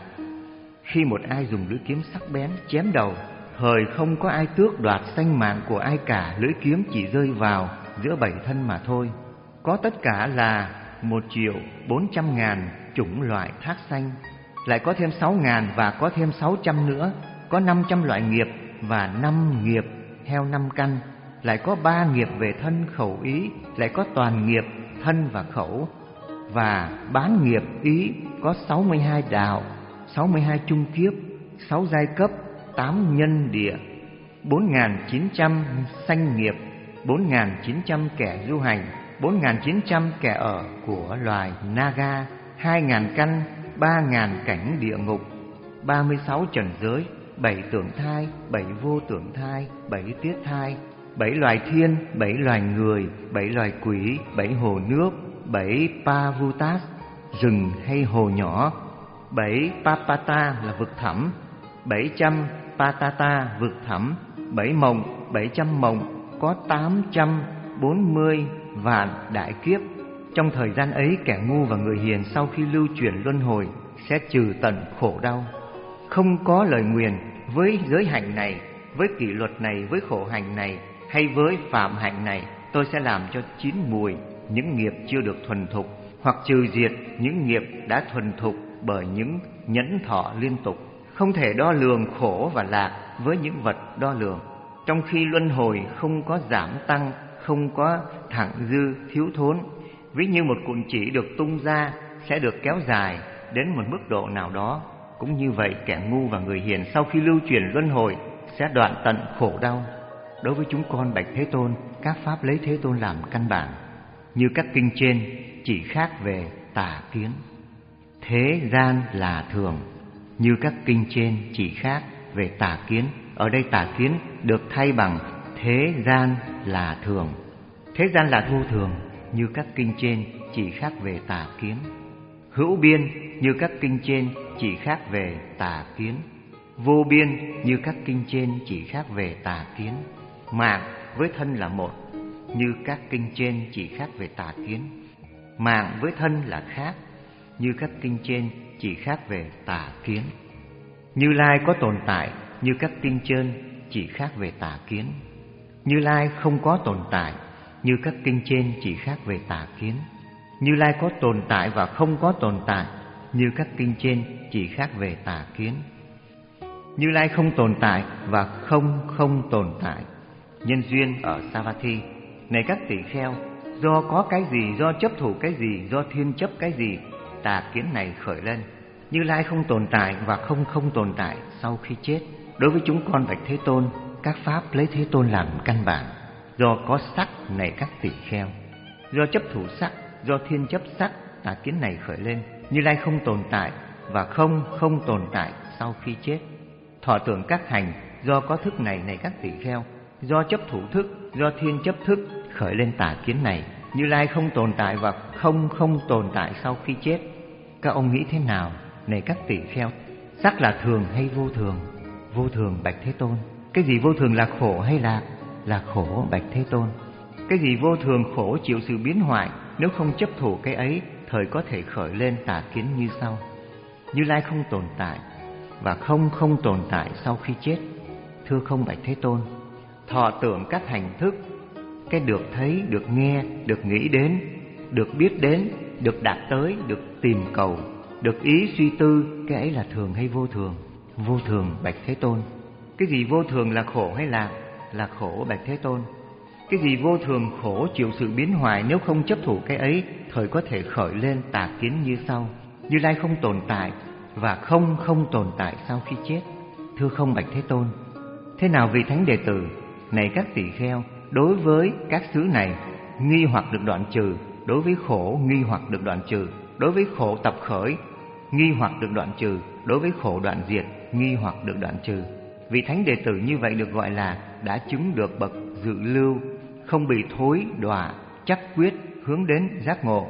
Khi một ai dùng lưỡi kiếm sắc bén chém đầu, hời không có ai tước đoạt sanh mạng của ai cả. Lưỡi kiếm chỉ rơi vào giữa bảy thân mà thôi. Có tất cả là một triệu bốn trăm ngàn chủng loại thác sanh, lại có thêm sáu ngàn và có thêm sáu trăm nữa. Có năm trăm loại nghiệp và năm nghiệp theo năm căn, lại có ba nghiệp về thân khẩu ý, lại có toàn nghiệp thân và khẩu, và bán nghiệp ý. Có sáu mươi hai đạo, sáu mươi hai chung kiếp, sáu giai cấp, tám nhân địa, bốn nghìn chín trăm sanh nghiệp, bốn nghìn chín trăm kẻ du hành, bốn nghìn chín trăm kẻ ở của loài Naga, hai nghìn căn, ba nghìn cảnh địa ngục, ba mươi sáu trần giới, bảy tưởng thai, bảy vô tưởng thai, bảy tiết thai, bảy loài thiên, bảy loài người, bảy loài quỷ, bảy hồ nước, bảy Pavutas, rừng hay hồ nhỏ, bảy Papata là vực thẳm, bảy trăm Patata vực thẳm, bảy mộng, bảy trăm mộng, có tám trăm bốn mươi vạn đại kiếp, Trong thời gian ấy, kẻ ngu và người hiền sau khi lưu chuyển luân hồi sẽ trừ tận khổ đau. Không có lời nguyền với giới hạnh này, với kỷ luật này, với khổ hạnh này hay với phạm hạnh này, tôi sẽ làm cho chín mùi những nghiệp chưa được thuần thục, hoặc trừ diệt những nghiệp đã thuần thục bởi những nhẫn thọ liên tục. Không thể đo lường khổ và lạc với những vật đo lường. Trong khi luân hồi không có giảm tăng, không có thặng dư thiếu thốn, ví như một cuộn chỉ được tung ra sẽ được kéo dài đến một mức độ nào đó. Cũng như vậy, kẻ ngu và người hiền sau khi lưu chuyển luân hồi sẽ đoạn tận khổ đau. Đối với chúng con bạch Thế Tôn, các pháp lấy Thế Tôn làm căn bản, như các kinh trên chỉ khác về tà kiến. Thế gian là thường, như các kinh trên chỉ khác về tà kiến. Ở đây tà kiến được thay bằng thế gian là thường. Thế gian là vô thường, như các kinh trên chỉ khác về tà kiến. Hữu biên, như các kinh trên chỉ khác về tà kiến. Vô biên, như các kinh trên chỉ khác về tà kiến. Mạng với thân là một, như các kinh trên chỉ khác về tà kiến. Mạng với thân là khác, như các kinh trên chỉ khác về tà kiến. Như Lai có tồn tại, như các kinh trên chỉ khác về tà kiến. Như Lai không có tồn tại, như các kinh trên chỉ khác về tà kiến. Như Lai có tồn tại và không có tồn tại, như các kinh trên chỉ khác về tà kiến. Như Lai không tồn tại và không không tồn tại. Nhân duyên ở Savatthi. Này các tỷ kheo, do có cái gì, do chấp thủ cái gì, do thiên chấp cái gì, tà kiến này khởi lên. Như Lai không tồn tại và không không tồn tại sau khi chết. Đối với chúng con bạch Thế Tôn, các pháp lấy Thế Tôn làm căn bản. Do có sắc, này các tỷ kheo, do chấp thủ sắc, do thiên chấp sắc, tà kiến này khởi lên. Như Lai không tồn tại và không không tồn tại sau khi chết. Thọ tưởng các hành, do có thức này, này các tỷ kheo, do chấp thủ thức, do thiên chấp thức khởi lên tà kiến này. Như Lai không tồn tại và không không tồn tại sau khi chết. Các ông nghĩ thế nào, này các tỷ kheo? Sắc là thường hay vô thường? Vô thường bạch Thế Tôn. Cái gì vô thường, là khổ hay lạc? Là khổ bạch Thế Tôn. Cái gì vô thường, khổ, chịu sự biến hoại, nếu không chấp thủ cái ấy, thời có thể khởi lên tà kiến như sau. Như Lai không tồn tại và không không tồn tại sau khi chết. Thưa không bạch Thế Tôn, thọ tưởng các hành thức, cái được thấy, được nghe, được nghĩ đến, được biết đến, được đạt tới, được tìm cầu, được ý suy tư, cái ấy là thường hay vô thường? Vô thường bạch Thế Tôn. Cái gì vô thường, là khổ hay lạc? Là khổ bạch Thế Tôn. Cái gì vô thường, khổ, chịu sự biến hoại, nếu không chấp thủ cái ấy, thời có thể khởi lên tà kiến như sau. Như Lai không tồn tại và không không tồn tại sau khi chết. Thưa không bạch Thế Tôn. Thế nào vị thánh đệ tử, này các tỷ kheo, đối với các xứ này, nghi hoặc được đoạn trừ, đối với khổ, nghi hoặc được đoạn trừ, đối với khổ tập khởi, nghi hoặc được đoạn trừ, đối với khổ đoạn diệt, nghi hoặc được đoạn trừ. Vị thánh đệ tử như vậy được gọi là đã chứng được bậc dự lưu, không bị thối đọa, chắc quyết hướng đến giác ngộ.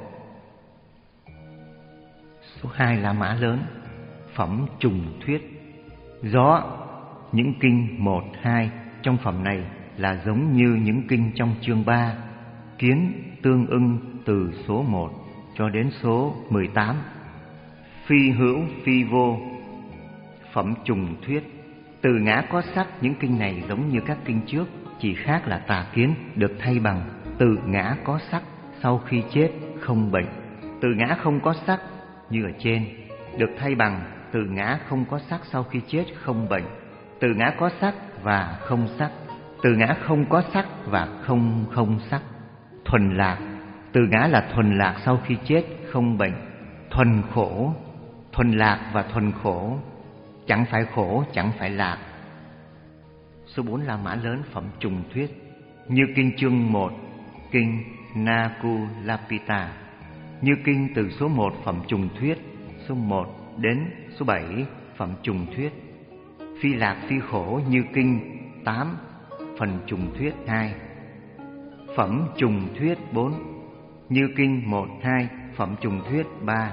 Số hai là mã lớn, phẩm trùng thuyết. Rõ những kinh một, hai trong phẩm này là giống như những kinh trong chương ba, kiến tương ưng từ số một cho đến số mười tám. Phi hữu phi vô, phẩm trùng thuyết. Từ ngã có sắc, những kinh này giống như các kinh trước, chỉ khác là tà kiến được thay bằng từ ngã có sắc sau khi chết không bệnh. Từ ngã không có sắc như ở trên được thay bằng từ ngã không có sắc sau khi chết không bệnh. Từ ngã có sắc và không sắc, từ ngã không có sắc và không không sắc. Thuần lạc, từ ngã là thuần lạc sau khi chết không bệnh. Thuần khổ, thuần lạc và thuần khổ, chẳng phải khổ chẳng phải lạc. Số bốn là mã lớn, phẩm trùng thuyết. Như kinh chương một, kinh Nakulapita. Như kinh từ số một, phẩm trùng thuyết, số một đến số bảy, phẩm trùng thuyết. Phi lạc phi khổ như kinh tám, phần trùng thuyết hai. Phẩm trùng thuyết bốn, như kinh một, hai, phẩm trùng thuyết ba.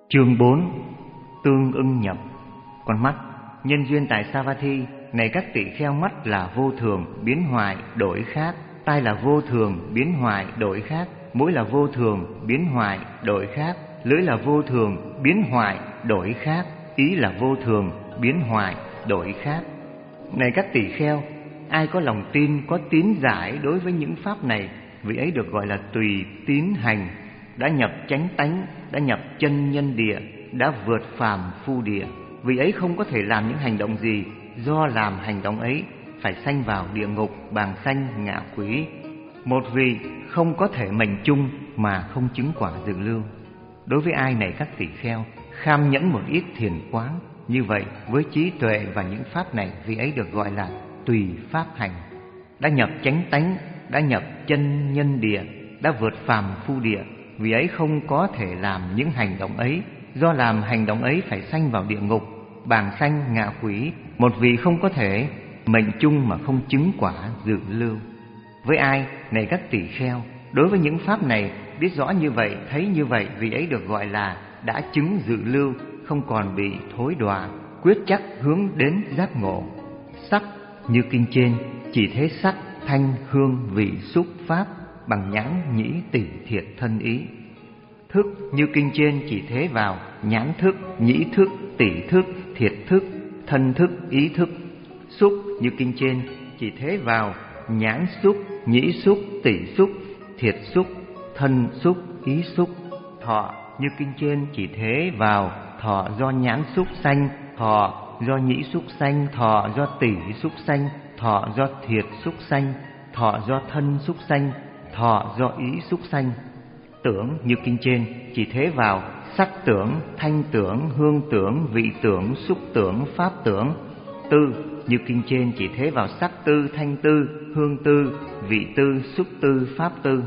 Chương bốn. Tương ưng nhập. Con mắt, nhân duyên tại Savatthi này các tỳ kheo: mắt là vô thường, biến hoại, đổi khác; tai là vô thường, biến hoại, đổi khác; mũi là vô thường, biến hoại, đổi khác; lưỡi là vô thường, biến hoại, đổi khác; ý là vô thường, biến hoại, đổi khác. Này các tỳ kheo, ai có lòng tin, có tín giải đối với những pháp này, vị ấy được gọi là tùy tín hành, đã nhập chánh tánh, đã nhập chân nhân địa, đã vượt phàm phu địa. Vị ấy không có thể làm những hành động gì, do làm hành động ấy phải sanh vào địa ngục, bàng sanh, ngạ quỷ. Một vị không có thể mệnh chung mà không chứng quả dự lưu. Đối với ai này các tỳ kheo kham nhẫn một ít thiền quán, như vậy với trí tuệ và những pháp này, vị ấy được gọi là tùy pháp hành, đã nhập chánh tánh, đã nhập chân nhân địa, đã vượt phàm phu địa. Vì ấy không có thể làm những hành động ấy, do làm hành động ấy phải sanh vào địa ngục, bàng sanh, ngạ quỷ. Một vị không có thể mệnh chung mà không chứng quả dự lưu. Với ai này các tỳ kheo, đối với những pháp này biết rõ như vậy, thấy như vậy, vị ấy được gọi là đã chứng dự lưu, không còn bị thối đọa, quyết chắc hướng đến giác ngộ. Sắc như kinh trên, chỉ thế sắc, thanh, hương, vị, xúc, pháp bằng nhãn, nhĩ, tỷ, thiệt, thân, ý. Thức như kinh trên, chỉ thế vào nhãn thức, nhĩ thức, tỷ thức, thiệt thức, thân thức, ý thức. Xúc như kinh trên, chỉ thế vào nhãn xúc, nhĩ xúc, tỷ xúc, thiệt xúc, thân xúc, ý xúc. Thọ như kinh trên, chỉ thế vào thọ do nhãn xúc sanh, thọ do nhĩ xúc sanh, thọ do tỷ xúc sanh, thọ do thiệt xúc sanh, thọ do thân xúc sanh, thọ do ý xúc sanh. Tưởng như kinh trên, chỉ thế vào sắc tưởng, thanh tưởng, hương tưởng, vị tưởng, xúc tưởng, pháp tưởng. Tư như kinh trên, chỉ thế vào sắc tư, thanh tư, hương tư, vị tư, xúc tư, pháp tư.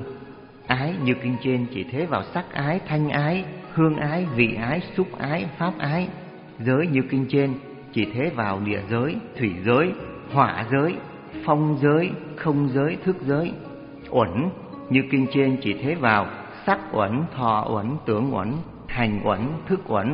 Ái như kinh trên, chỉ thế vào sắc ái, thanh ái, hương ái, vị ái, xúc ái, pháp ái. Giới như kinh trên, chỉ thế vào địa giới, thủy giới, hỏa giới, phong giới, không giới, thức giới. Uẩn như kinh trên, chỉ thế vào sắc uẩn, thọ uẩn, tưởng uẩn, hành uẩn, thức uẩn.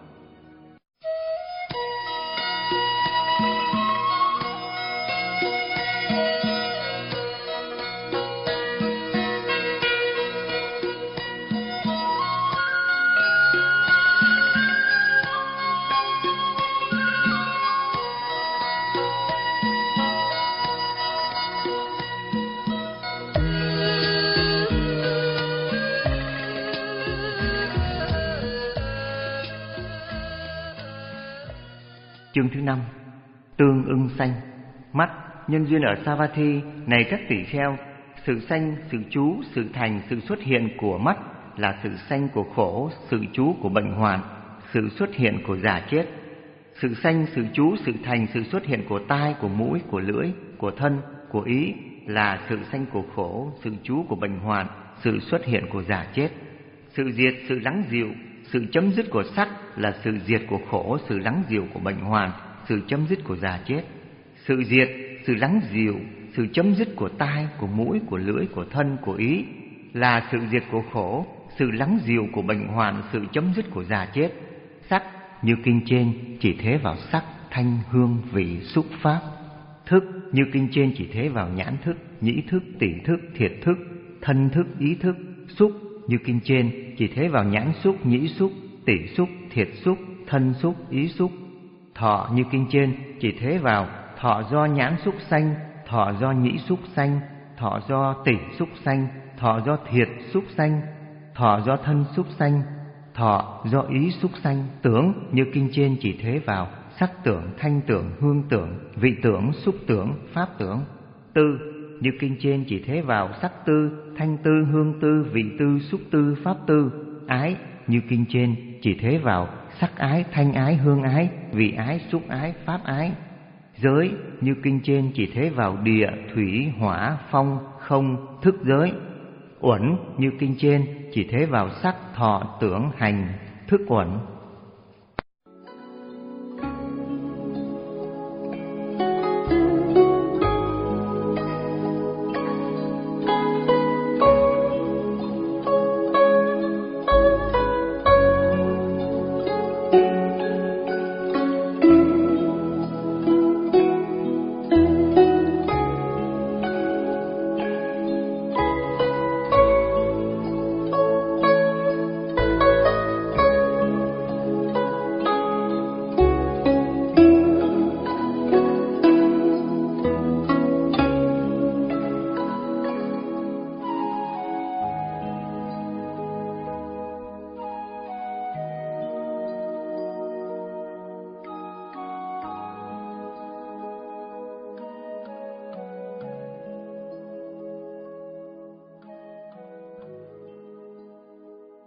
Chương thứ năm. Tương ưng sanh. Mắt, nhân duyên ở Savatthi này các tỳ kheo: sự sanh, sự trú, sự thành, sự xuất hiện của mắt là sự sanh của khổ, sự trú của bệnh hoạn, sự xuất hiện của già chết. Sự sanh, sự trú, sự thành, sự xuất hiện của tai, của mũi, của lưỡi, của thân, của ý là sự sanh của khổ, sự trú của bệnh hoạn, sự xuất hiện của già chết. Sự diệt, sự lắng dịu, sự chấm dứt của sắc là sự diệt của khổ, sự lắng dịu của bệnh hoạn, sự chấm dứt của già chết. Sự diệt, sự lắng dịu, sự chấm dứt của tai, của mũi, của lưỡi, của thân, của ý là sự diệt của khổ, sự lắng dịu của bệnh hoạn, sự chấm dứt của già chết. Sắc như kinh trên, chỉ thế vào sắc, thanh, hương, vị, xúc, pháp. Thức như kinh trên, chỉ thế vào nhãn thức, nhĩ thức, tỷ thức, thiệt thức, thân thức, ý thức. Xúc như kinh trên, chỉ thế vào nhãn xúc, nhĩ xúc, tỷ xúc, thiệt xúc, thân xúc, ý xúc. Thọ như kinh trên, chỉ thế vào thọ do nhãn xúc sanh, thọ do nhĩ xúc sanh, thọ do tỷ xúc sanh, thọ do thiệt xúc sanh, thọ do thân xúc sanh, thọ do ý xúc sanh. Tưởng như kinh trên, chỉ thế vào sắc tưởng, thanh tưởng, hương tưởng, vị tưởng, xúc tưởng, pháp tưởng. Tư như kinh trên, chỉ thế vào sắc tư, thanh tư, hương tư, vị tư, xúc tư, pháp tư. Ái như kinh trên, chỉ thế vào sắc ái, thanh ái, hương ái, vị ái, xúc ái, pháp ái. Giới như kinh trên, chỉ thế vào địa, thủy, hỏa, phong, không, thức giới. Uẩn như kinh trên, chỉ thế vào sắc, thọ, tưởng, hành, thức uẩn.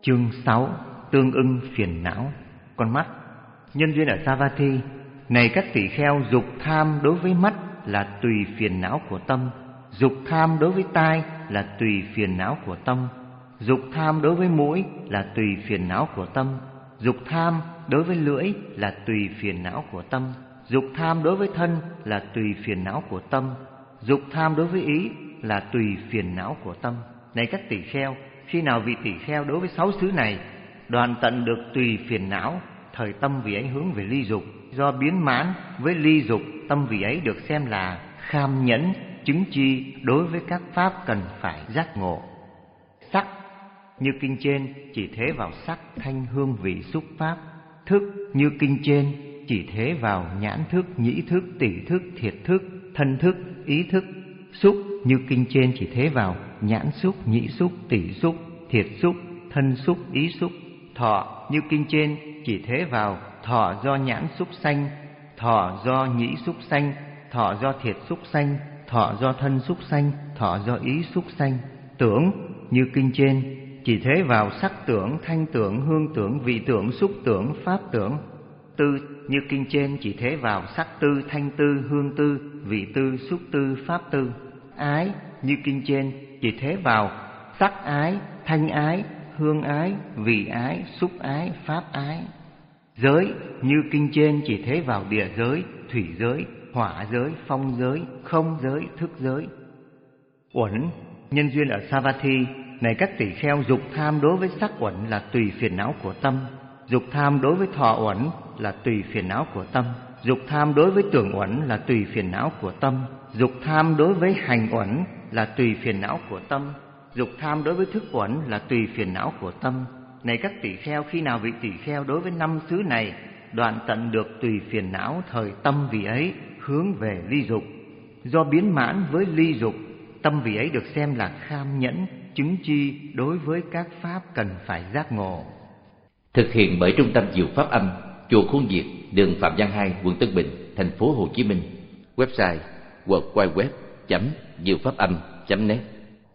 Chương sáu. Tương ưng phiền não. Con mắt. Nhân duyên ở Savatthi. Này các tỳ kheo, dục tham đối với mắt là tùy phiền não của tâm. Dục tham đối với tai là tùy phiền não của tâm. Dục tham đối với mũi là tùy phiền não của tâm. Dục tham đối với lưỡi là tùy phiền não của tâm. Dục tham đối với thân là tùy phiền não của tâm. Dục tham đối với ý là tùy phiền não của tâm. Này các tỳ kheo, khi nào vị tỳ kheo đối với sáu xứ này đoạn tận được tùy phiền não, thời tâm vị ấy hướng về ly dục, do biến mãn với ly dục, tâm vị ấy được xem là kham nhẫn, chứng chi đối với các pháp cần phải giác ngộ. Sắc như kinh trên chỉ thế vào sắc, thanh, hương, vị, xúc, pháp. Thức như kinh trên chỉ thế vào nhãn thức, nhĩ thức, tỷ thức, thiệt thức, thân thức, ý thức. Xúc như kinh trên chỉ thế vào nhãn xúc, nhĩ xúc, tỷ xúc, thiệt xúc, thân xúc, ý xúc. Thọ như kinh trên chỉ thế vào thọ do nhãn xúc sanh, thọ do nhĩ xúc sanh, thọ do thiệt xúc sanh, thọ do thân xúc sanh, thọ do ý xúc sanh. Tưởng như kinh trên chỉ thế vào sắc tưởng, thanh tưởng, hương tưởng, vị tưởng, xúc tưởng, pháp tưởng. Tư như kinh trên chỉ thế vào sắc tư, thanh tư, hương tư, vị tư, xúc tư, pháp tư. Ái như kinh trên chỉ thế vào sắc ái, thanh ái, hương ái, vị ái, xúc ái, pháp ái. Giới như kinh trên chỉ thế vào địa giới, thủy giới, hỏa giới, phong giới, không giới, thức giới. Uẩn nhân duyên ở Savatthi. Này các tỳ kheo, dục tham đối với sắc uẩn là tùy phiền não của tâm. Dục tham đối với thọ uẩn là tùy phiền não của tâm. Dục tham đối với tưởng uẩn là tùy phiền não của tâm. Dục tham đối với hành uẩn là tùy phiền não của tâm. Dục tham đối với thức uẩn là tùy phiền não của tâm. Này các tỳ kheo, khi nào vị tỳ kheo đối với năm xứ này đoạn tận được tùy phiền não, thời tâm vị ấy hướng về ly dục, do biến mãn với ly dục, tâm vị ấy được xem là kham nhẫn, chứng chi đối với các pháp cần phải giác ngộ. Thực hiện bởi Trung tâm Diệu Pháp Âm, chùa Khuôn Việt, đường Phạm Văn hai, quận Tân Bình, thành phố Hồ Chí Minh. Website w w w chấm diệu pháp âm chấm net.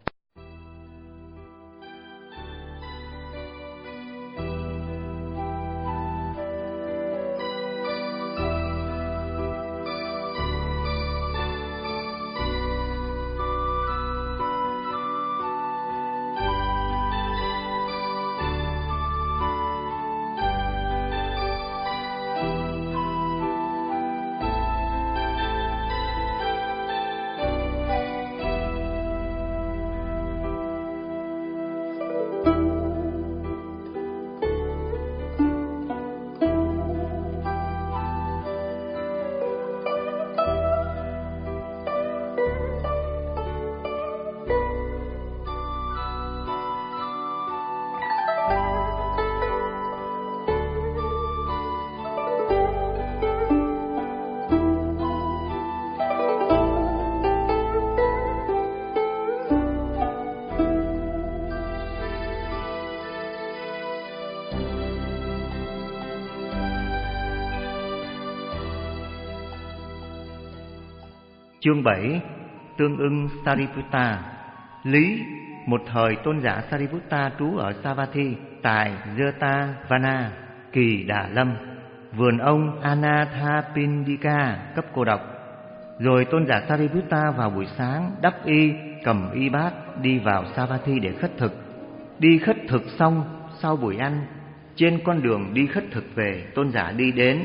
Chương bảy. Tương ưng Sariputta. Lý. Một thời tôn giả Sariputta trú ở Savatthi tại Jetavana, Kỳ Đà Lâm, vườn ông Anathapindika cấp cô độc. Rồi tôn giả Sariputta vào buổi sáng đắp y, cầm y bát đi vào Savatthi để khất thực. Đi khất thực xong, sau buổi ăn, trên con đường đi khất thực về, tôn giả đi đến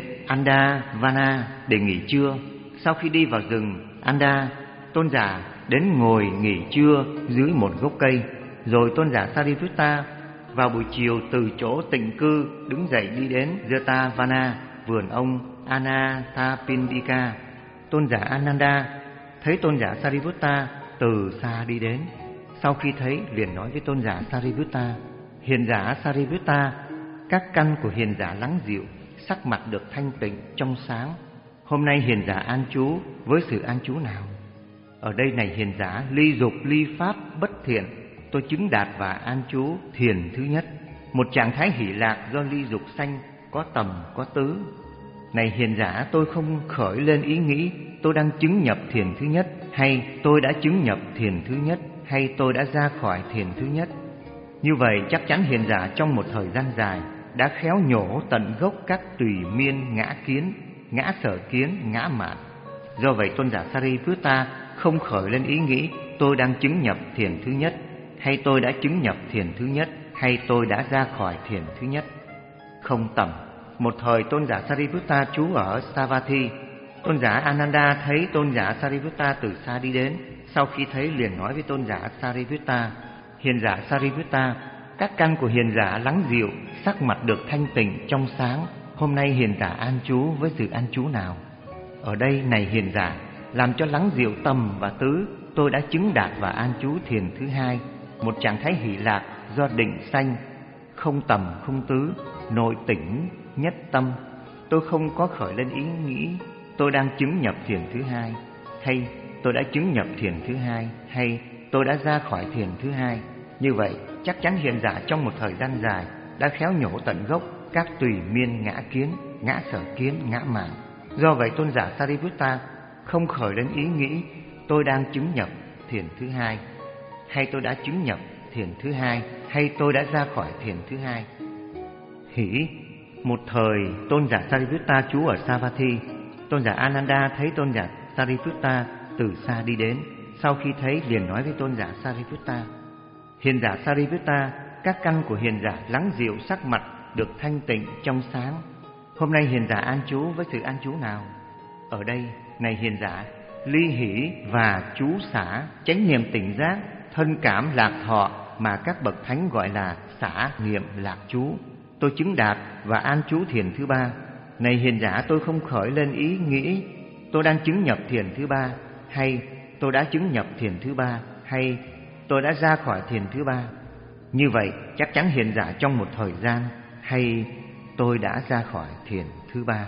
Andavana để nghỉ trưa. Sau khi đi vào rừng Anda, tôn giả đến ngồi nghỉ trưa dưới một gốc cây. Rồi tôn giả Sariputta vào buổi chiều từ chỗ tịnh cư đứng dậy đi đến Jetavana, vườn ông Anathapindika. Tôn giả Ananda thấy tôn giả Sariputta từ xa đi đến. Sau khi thấy, liền nói với tôn giả Sariputta: Hiền giả Sariputta, các căn của hiền giả lắng dịu, sắc mặt được thanh tịnh trong sáng. Hôm nay hiền giả an trú với sự an trú nào? Ở đây này hiền giả, ly dục ly pháp bất thiện, tôi chứng đạt và an trú thiền thứ nhất, một trạng thái hỷ lạc do ly dục sanh, có tầm có tứ. Này hiền giả, tôi không khởi lên ý nghĩ tôi đang chứng nhập thiền thứ nhất, hay tôi đã chứng nhập thiền thứ nhất, hay tôi đã ra khỏi thiền thứ nhất. Như vậy chắc chắn hiền giả trong một thời gian dài đã khéo nhổ tận gốc các tùy miên ngã kiến, ngã sở kiến, ngã mạn. Do vậy tôn giả Sariputta không khởi lên ý nghĩ tôi đang chứng nhập thiền thứ nhất, hay tôi đã chứng nhập thiền thứ nhất, hay tôi đã ra khỏi thiền thứ nhất. Không tầm. Một thời tôn giả Sariputta trú ở Savatthi. Tôn giả Ananda thấy tôn giả Sariputta từ xa đi đến. Sau khi thấy liền nói với tôn giả Sariputta: Hiền giả Sariputta, các căn của hiền giả lắng dịu, sắc mặt được thanh tịnh trong sáng. Hôm nay hiền giả an trú với sự an trú nào? Ở đây này hiền giả, làm cho lắng dịu tâm và tứ, tôi đã chứng đạt và an trú thiền thứ hai, một trạng thái hỷ lạc do định sanh, không tầm không tứ, nội tỉnh nhất tâm. Tôi không có khởi lên ý nghĩ tôi đang chứng nhập thiền thứ hai, hay tôi đã chứng nhập thiền thứ hai, hay tôi đã ra khỏi thiền thứ hai. Như vậy chắc chắn hiền giả trong một thời gian dài đã khéo nhổ tận gốc các tùy miên ngã kiến, ngã sở kiến, ngã mạn. Do vậy tôn giả Sariputta không khởi lên ý nghĩ tôi đang chứng nhập thiền thứ hai, hay tôi đã chứng nhập thiền thứ hai, hay tôi đã ra khỏi thiền thứ hai. Hỷ. Một thời tôn giả Sariputta trú ở Savatthi. Tôn giả Ananda thấy tôn giả Sariputta từ xa đi đến. Sau khi thấy liền nói với tôn giả Sariputta: Hiền giả Sariputta, các căn của hiền giả lắng dịu, sắc mặt được thanh tịnh trong sáng. Hôm nay hiền giả an trú với sự an trú nào? Ở đây này hiền giả, ly hỷ và chú xả, chánh niệm tỉnh giác, thân cảm lạc thọ mà các bậc thánh gọi là xả niệm lạc trú, tôi chứng đạt và an trú thiền thứ ba. Này hiền giả, tôi không khởi lên ý nghĩ tôi đang chứng nhập thiền thứ ba, hay tôi đã chứng nhập thiền thứ ba, hay tôi đã ra khỏi thiền thứ ba. Như vậy chắc chắn hiền giả trong một thời gian, hay tôi đã ra khỏi thiền thứ ba.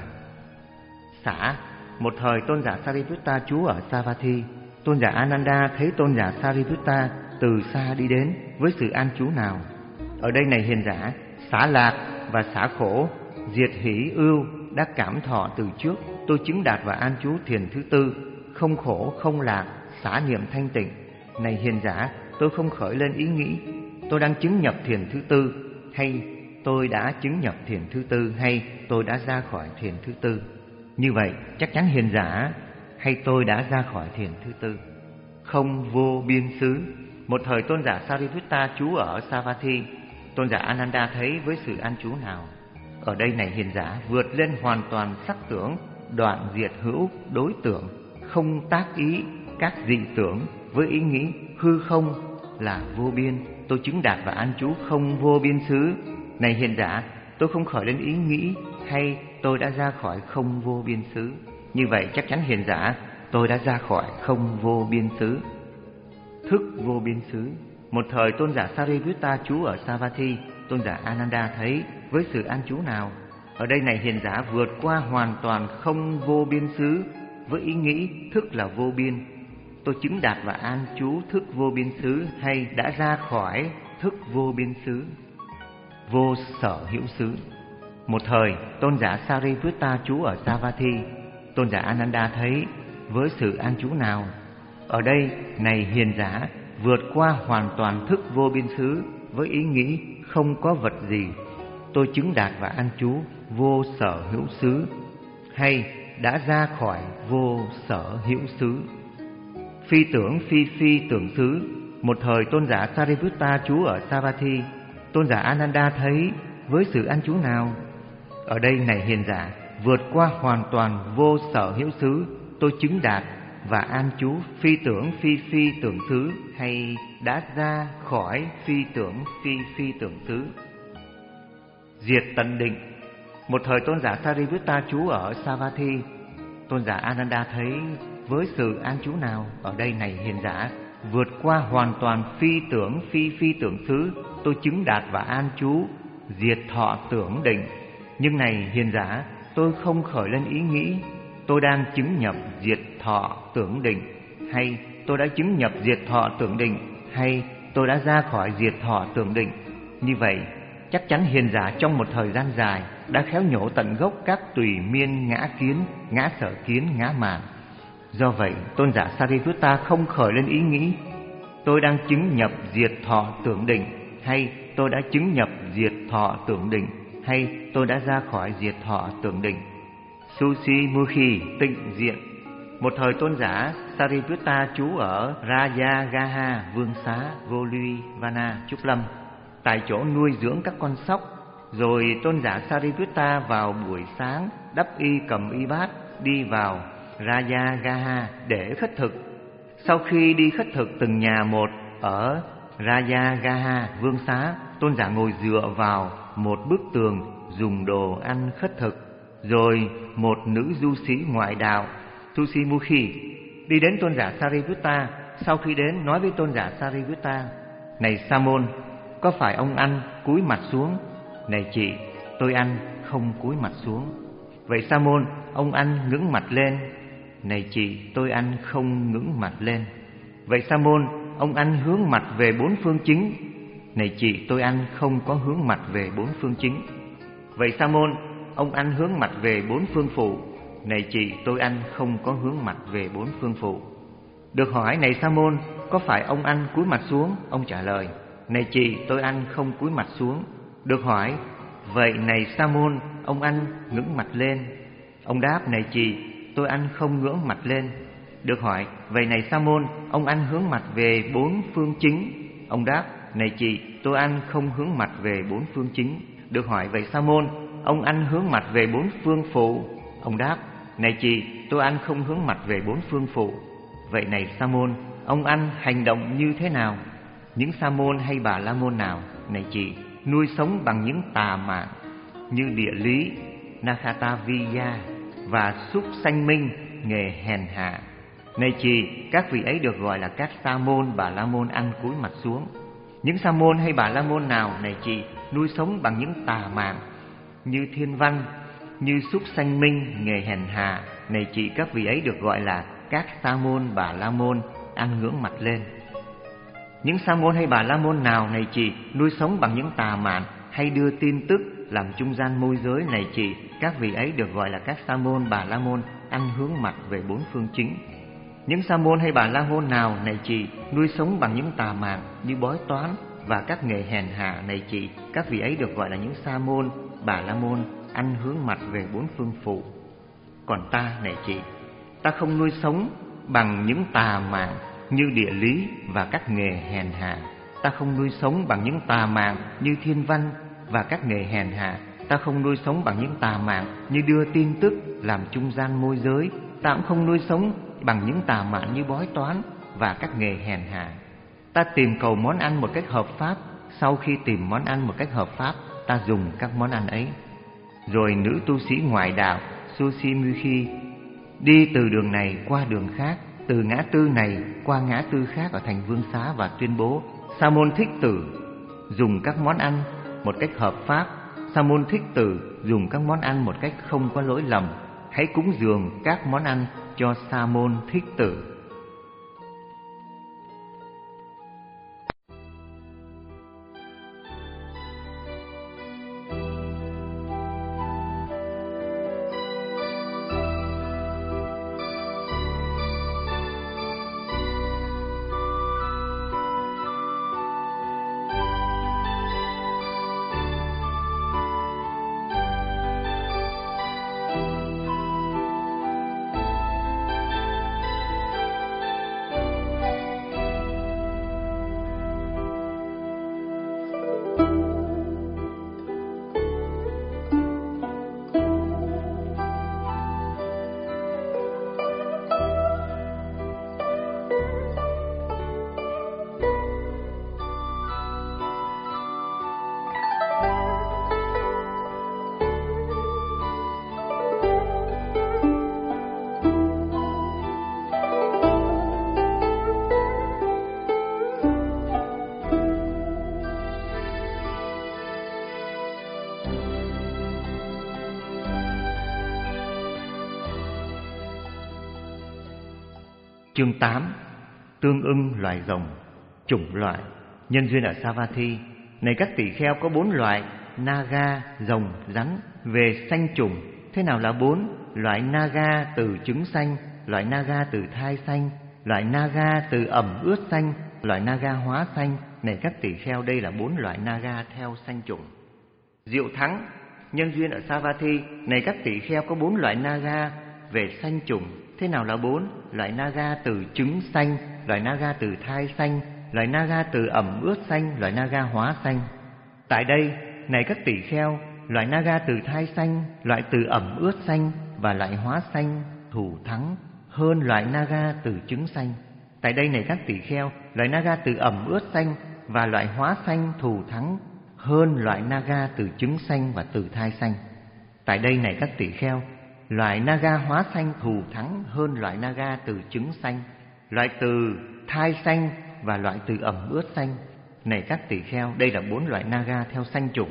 Xả. Một thời tôn giả Sariputta trú ở Savatthi. Tôn giả Ananda thấy tôn giả Sariputta từ xa đi đến với sự an trú nào? Ở đây này hiền giả, xả lạc và xả khổ, diệt hỷ ưu đã cảm thọ từ trước, tôi chứng đạt và an trú thiền thứ tư, không khổ không lạc, xả niệm thanh tịnh. Này hiền giả, tôi không khởi lên ý nghĩ tôi đang chứng nhập thiền thứ tư, hay tôi đã chứng nhập thiền thứ tư, hay tôi đã ra khỏi thiền thứ tư. Như vậy chắc chắn hiền giả, hay tôi đã ra khỏi thiền thứ tư. Không vô biên xứ. Một thời tôn giả Sariputta trú ở Savatthi. Tôn giả Ananda thấy với sự an trú nào? Ở đây này hiền giả, vượt lên hoàn toàn sắc tưởng, đoạn diệt hữu đối tưởng, không tác ý các dị tưởng, với ý nghĩ hư không là vô biên, tôi chứng đạt và an trú không vô biên xứ. Này hiền giả, tôi không khởi lên ý nghĩ hay tôi đã ra khỏi không vô biên xứ. Như vậy chắc chắn hiền giả, tôi đã ra khỏi không vô biên xứ. Thức vô biên xứ. Một thời tôn giả Sariputta trú ở Savatthi. Tôn giả Ananda thấy với sự an trú nào? Ở đây này hiền giả, vượt qua hoàn toàn không vô biên xứ, với ý nghĩ thức là vô biên, tôi chứng đạt và an trú thức vô biên xứ, hay đã ra khỏi thức vô biên xứ. Vô sở hữu xứ. Một thời tôn giả Sariputta trú ở Savatthi. Tôn giả Ananda thấy với sự an trú nào? Ở đây này hiền giả, vượt qua hoàn toàn thức vô biên xứ, với ý nghĩ không có vật gì, tôi chứng đạt và an trú vô sở hữu xứ, hay đã ra khỏi vô sở hữu xứ. Phi tưởng phi phi tưởng xứ. Một thời tôn giả Sariputta trú ở Savatthi. Tôn giả Ananda thấy với sự an trú nào? Ở đây này hiền giả, vượt qua hoàn toàn vô sở hữu xứ, tôi chứng đạt và an trú phi tưởng phi phi tưởng xứ, hay đã ra khỏi phi tưởng phi phi tưởng xứ. Diệt tận định. Một thời tôn giả Sariputta trú ở Savatthi. Tôn giả Ananda thấy với sự an trú nào? Ở đây này hiền giả, vượt qua hoàn toàn phi tưởng phi phi tưởng xứ, tôi chứng đạt và an trú diệt thọ tưởng định. Nhưng này hiền giả, tôi không khởi lên ý nghĩ tôi đang chứng nhập diệt thọ tưởng định, hay tôi đã chứng nhập diệt thọ tưởng định, hay tôi đã ra khỏi diệt thọ tưởng định. Như vậy chắc chắn hiền giả trong một thời gian dài đã khéo nhổ tận gốc các tùy miên ngã kiến, ngã sở kiến, ngã mạn. Do vậy tôn giả Sariputta không khởi lên ý nghĩ tôi đang chứng nhập diệt thọ tưởng định, hay tôi đã chứng nhập diệt thọ tưởng định, hay tôi đã ra khỏi diệt thọ tưởng định. Susimukhi tịnh diện. Một thời tôn giả Sariputta trú ở Rajagaha vương xá Voluvana Trúc Lâm, tại chỗ nuôi dưỡng các con sóc. Rồi tôn giả Sariputta vào buổi sáng đắp y cầm y bát đi vào Rajagaha để khất thực. Sau khi đi khất thực từng nhà một ở Rajagaha vương xá, tôn giả ngồi dựa vào một bức tường dùng đồ ăn khất thực. Rồi một nữ du sĩ ngoại đạo Susimukhi đi đến tôn giả Sariputta. Sau khi đến, nói với tôn giả Sariputta: Này Sa môn, có phải ông ăn cúi mặt xuống? Này chị, tôi ăn không cúi mặt xuống. Vậy Sa môn, ông ăn ngẩng mặt lên? Này chị, tôi ăn không ngẩng mặt lên. Vậy Sa môn, ông ăn hướng mặt về bốn phương chính? Này chị, tôi ăn không có hướng mặt về bốn phương chính. Vậy Sa môn, ông ăn hướng mặt về bốn phương phụ? Này chị, tôi ăn không có hướng mặt về bốn phương phụ. Được hỏi: Này Sa môn, có phải ông ăn cúi mặt xuống? Ông trả lời: Này chị, tôi ăn không cúi mặt xuống. Được hỏi: Vậy này Sa môn, ông ăn ngẩng mặt lên? Ông đáp: Này chị, tôi ăn không ngưỡng mặt lên. Được hỏi: Vậy này Sa môn, ông ăn hướng mặt về bốn phương chính? Ông đáp: Này chị, tôi ăn không hướng mặt về bốn phương chính. Được hỏi: Vậy Sa môn, ông ăn hướng mặt về bốn phương phụ? Ông đáp: Này chị, tôi ăn không hướng mặt về bốn phương phụ. Vậy này Sa môn, ông ăn hành động như thế nào? Những Sa môn hay Bà La môn nào, này chị, nuôi sống bằng những tà mạng như địa lý, Nakataviya và xúc sanh minh, nghề hèn hạ? Này chị, các vị ấy được gọi là các Sa môn, Bà La môn ăn cúi mặt xuống. Những Sa môn hay Bà La môn nào, này chị, nuôi sống bằng những tà mạng như thiên văn, như xúc sanh minh, nghề hèn hạ? Này chị, các vị ấy được gọi là các Sa môn, Bà La môn ăn ngưỡng mặt lên. Những Sa môn hay Bà La môn nào, này chị, nuôi sống bằng những tà mạn hay đưa tin tức làm trung gian môi giới? Này chị, các vị ấy được gọi là các Sa môn, Bà La môn ăn hướng mặt về bốn phương chính. Những Sa môn hay Bà La môn nào, này chị, nuôi sống bằng những tà mạn như bói toán và các nghề hèn hạ? Này chị, các vị ấy được gọi là những Sa môn, Bà La môn ăn hướng mặt về bốn phương phụ. Còn ta, này chị, ta không nuôi sống bằng những tà mạng như địa lý và các nghề hèn hạ. Ta không nuôi sống bằng những tà mạng như thiên văn và các nghề hèn hạ. Ta không nuôi sống bằng những tà mạng như đưa tin tức làm trung gian môi giới. Ta cũng không nuôi sống bằng những tà mạng như bói toán và các nghề hèn hạ. Ta tìm cầu món ăn một cách hợp pháp. Sau khi tìm món ăn một cách hợp pháp, ta dùng các món ăn ấy. Rồi nữ tu sĩ ngoại đạo Susimukhi đi từ đường này qua đường khác, từ ngã tư này qua ngã tư khác ở thành Vương Xá, và tuyên bố: Sa môn Thích Tử dùng các món ăn một cách hợp pháp. Sa môn Thích Tử dùng các món ăn một cách không có lỗi lầm. Hãy cúng dường các món ăn cho Sa môn Thích Tử. Chương tám. Tương ưng loài rồng. Chủng loại. Nhân duyên ở Savatthi. Này các tỷ kheo, có bốn loại: naga, rồng, rắn. Về sanh chủng, thế nào là bốn? Loại naga từ trứng sanh, loại naga từ thai sanh, loại naga từ ẩm ướt sanh, loại naga hóa sanh, này các tỳ kheo, đây là bốn loại naga theo sanh chủng. Diệu thắng, nhân duyên ở Savatthi, này các tỳ kheo có bốn loại naga về sanh chủng. Thế nào là bốn? Loại naga từ trứng sanh, loại naga từ thai sanh, loại naga từ ẩm ướt sanh, loại naga hóa sanh. Tại đây, này các tỳ kheo, loại naga từ thai sanh, loại từ ẩm ướt sanh và loại hóa sanh thù thắng hơn loại naga từ trứng sanh. Tại đây này các tỳ kheo, loại naga từ ẩm ướt sanh và loại hóa sanh thù thắng hơn loại naga từ trứng sanh và từ thai sanh. Tại đây này các tỳ kheo, loại naga hóa sanh thù thắng hơn loại naga từ trứng sanh, loại từ thai sanh và loại từ ẩm ướt sanh. Này các tỳ kheo, đây là bốn loại naga theo sanh chủng.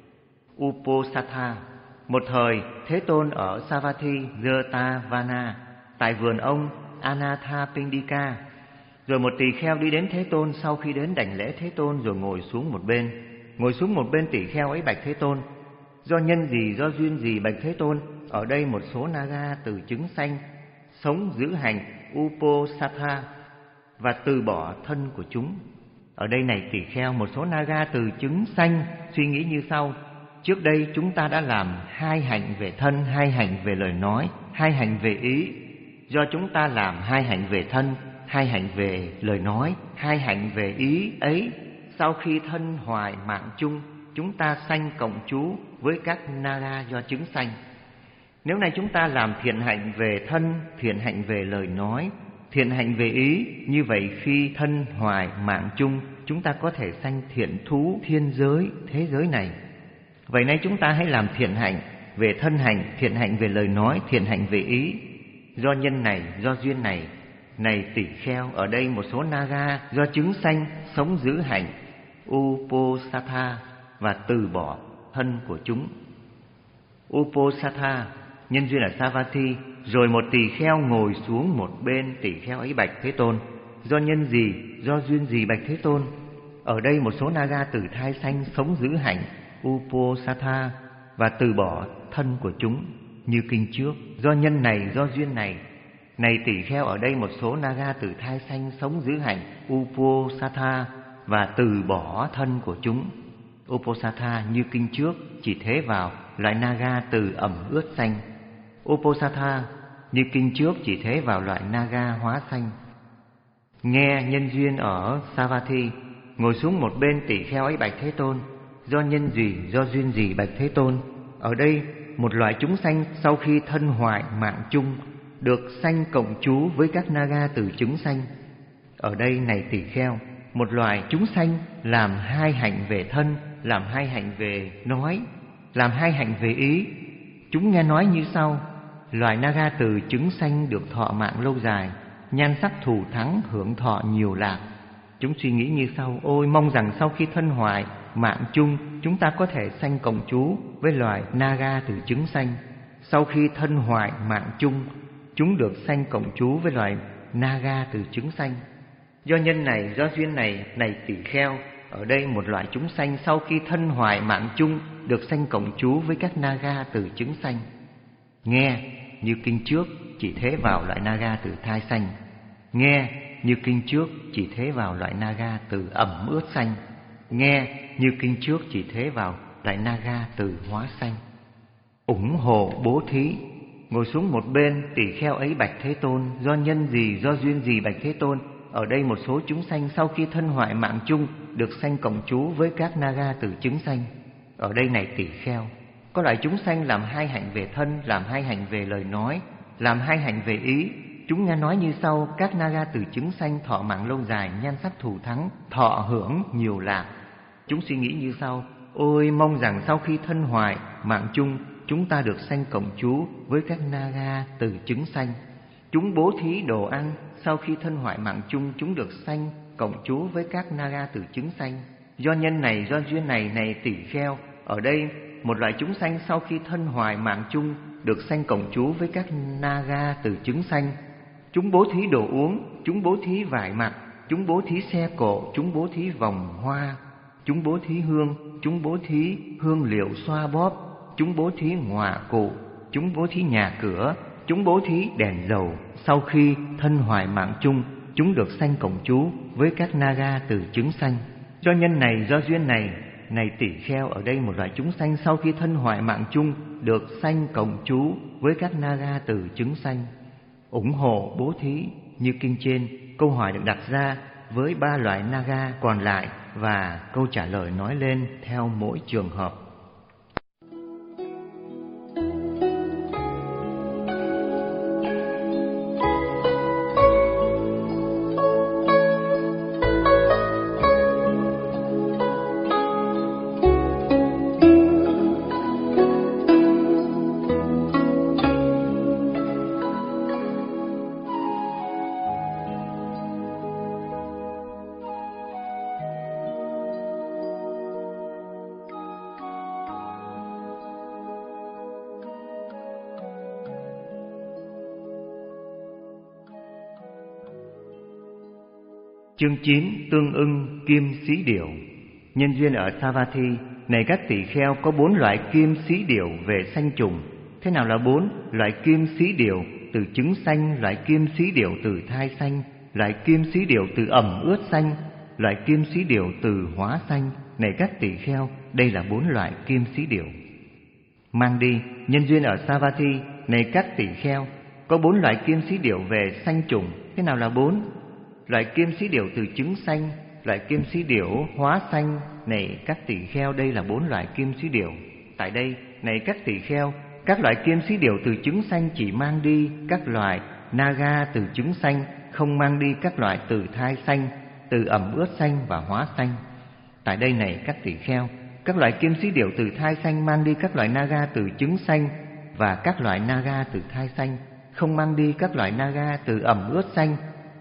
Uposatha. Một thời, Thế Tôn ở Savatthi Jetavana, tại vườn ông Anathapindika. Rồi một tỳ kheo đi đến Thế Tôn, sau khi đến đảnh lễ Thế Tôn rồi ngồi xuống một bên. Ngồi xuống một bên, tỳ kheo ấy bạch Thế Tôn: do nhân gì, do duyên gì bạch Thế Tôn, ở đây một số naga từ trứng sanh sống giữ hành Uposatha và từ bỏ thân của chúng. Ở đây này tỳ kheo, một số naga từ trứng sanh suy nghĩ như sau: trước đây chúng ta đã làm hai hạnh về thân, hai hạnh về lời nói, hai hạnh về ý. Do chúng ta làm hai hạnh về thân, hai hạnh về lời nói, hai hạnh về ý ấy, sau khi thân hoại mạng chung, chúng ta sanh cộng chú với các naga do trứng sanh. Nếu này chúng ta làm thiện hạnh về thân, thiện hạnh về lời nói, thiện hạnh về ý, như vậy khi thân hoại mạng chung, chúng ta có thể sanh thiện thú thiên giới, thế giới này. Vậy nay chúng ta hãy làm thiện hạnh về thân hạnh, thiện hạnh về lời nói, thiện hạnh về ý. Do nhân này, do duyên này, này tỳ kheo, ở đây một số naga do trứng sanh sống giữ hạnh Uposatha và từ bỏ thân của chúng. Uposatha, nhân duyên ở Savatthi. Rồi một tỳ kheo ngồi xuống một bên, tỳ kheo ấy bạch Thế Tôn: do nhân gì, do duyên gì bạch Thế Tôn, ở đây một số naga từ thai sanh sống giữ hạnh Uposatha và từ bỏ thân của chúng như kinh trước. Do nhân này, do duyên này, này tỳ kheo, ở đây một số naga từ thai sanh sống giữ hạnh Uposatha và từ bỏ thân của chúng. Uposatha như kinh trước, chỉ thế vào loại naga từ ẩm ướt sanh. Uposatha như kinh trước, chỉ thế vào loại naga hóa sanh. Nghe nhân duyên ở Savatthi. Ngồi xuống một bên, tỳ kheo ấy bạch Thế Tôn: do nhân gì, do duyên gì bạch Thế Tôn, ở đây một loại chúng sanh sau khi thân hoại mạng chung được sanh cộng chú với các naga từ trứng sanh. Ở đây này tỳ kheo, một loài chúng sanh làm hai hạnh về thân, làm hai hạnh về nói, làm hai hạnh về ý. Chúng nghe nói như sau: loài naga từ trứng sanh được thọ mạng lâu dài, nhan sắc thù thắng, hưởng thọ nhiều lạc. Chúng suy nghĩ như sau: ôi mong rằng sau khi thân hoại mạng chung, chúng ta có thể sanh cộng chú với loài naga từ trứng sanh. Sau khi thân hoại mạng chung, chúng được sanh cộng chú với loài naga từ trứng sanh. Do nhân này, do duyên này, này tỳ kheo, ở đây một loại chúng sanh sau khi thân hoại mạng chung được sanh cộng chú với các naga từ trứng sanh. Nghe như kinh trước, chỉ thế vào loại naga từ thai sanh. Nghe như kinh trước, chỉ thế vào loại naga từ ẩm ướt sanh. Nghe như kinh trước, chỉ thế vào loại naga từ hóa sanh. Ủng hộ bố thí. Ngồi xuống một bên, tỳ kheo ấy bạch Thế Tôn: do nhân gì, do duyên gì bạch Thế Tôn, ở đây một số chúng sanh sau khi thân hoại mạng chung được sanh cộng chú với các naga từ trứng sanh. Ở đây này tỳ kheo, có loại chúng sanh làm hai hạnh về thân, làm hai hạnh về lời nói, làm hai hạnh về ý. Chúng nghe nói như sau: các naga từ trứng sanh thọ mạng lâu dài, nhan sắc thù thắng, thọ hưởng nhiều lạc. Chúng suy nghĩ như sau: ôi mong rằng sau khi thân hoại mạng chung, chúng ta được sanh cộng chú với các naga từ trứng sanh. Chúng bố thí đồ ăn, sau khi thân hoại mạng chung, chúng được sanh cộng chú với các naga từ trứng sanh. Do nhân này, do duyên này, này tỳ kheo, ở đây một loại chúng sanh sau khi thân hoại mạng chung được sanh cộng chú với các naga từ trứng sanh. Chúng bố thí đồ uống, chúng bố thí vải mặc, chúng bố thí xe cộ, chúng bố thí vòng hoa, chúng bố thí hương, chúng bố thí hương liệu xoa bóp, chúng bố thí ngọa cụ, chúng bố thí nhà cửa, chúng bố thí đèn dầu. Sau khi thân hoại mạng chung, chúng được sanh cộng chú với các naga từ trứng sanh. Do nhân này, do duyên này, này tỷ kheo, ở đây một loại chúng sanh sau khi thân hoại mạng chung được sanh cộng trú với các naga từ chứng sanh. Ủng hộ bố thí như kinh trên. Câu hỏi được đặt ra với ba loại naga còn lại và câu trả lời nói lên theo mỗi trường hợp. Chương chín. Tương ưng kim xí điểu. Nhân duyên ở Savatthi. Này các tỳ kheo, có bốn loại kim xí điểu về sanh trùng. Thế nào là bốn? Loại kim xí điểu từ trứng sanh, loại kim xí điểu từ thai sanh, loại kim xí điểu từ ẩm ướt sanh, loại kim xí điểu từ hóa sanh. Này các tỳ kheo, đây là bốn loại kim xí điểu. Mang đi. Nhân duyên ở Savatthi. Này các tỳ kheo, có bốn loại kim xí điểu về sanh trùng. Thế nào là bốn? Loại kim xí điểu từ trứng sanh, loại kim xí điểu hóa sanh. Này các tỳ kheo, đây là bốn loại kim xí điểu. Tại đây, này các tỳ kheo, các loại kim xí điểu từ trứng sanh chỉ mang đi các loại naga từ trứng sanh, không mang đi các loại từ thai sanh, từ ẩm ướt sanh và hóa sanh. Tại đây này các tỳ kheo, các loại kim xí điểu từ thai sanh mang đi các loại naga từ trứng sanh và các loại naga từ thai sanh, không mang đi các loại naga từ ẩm ướt sanh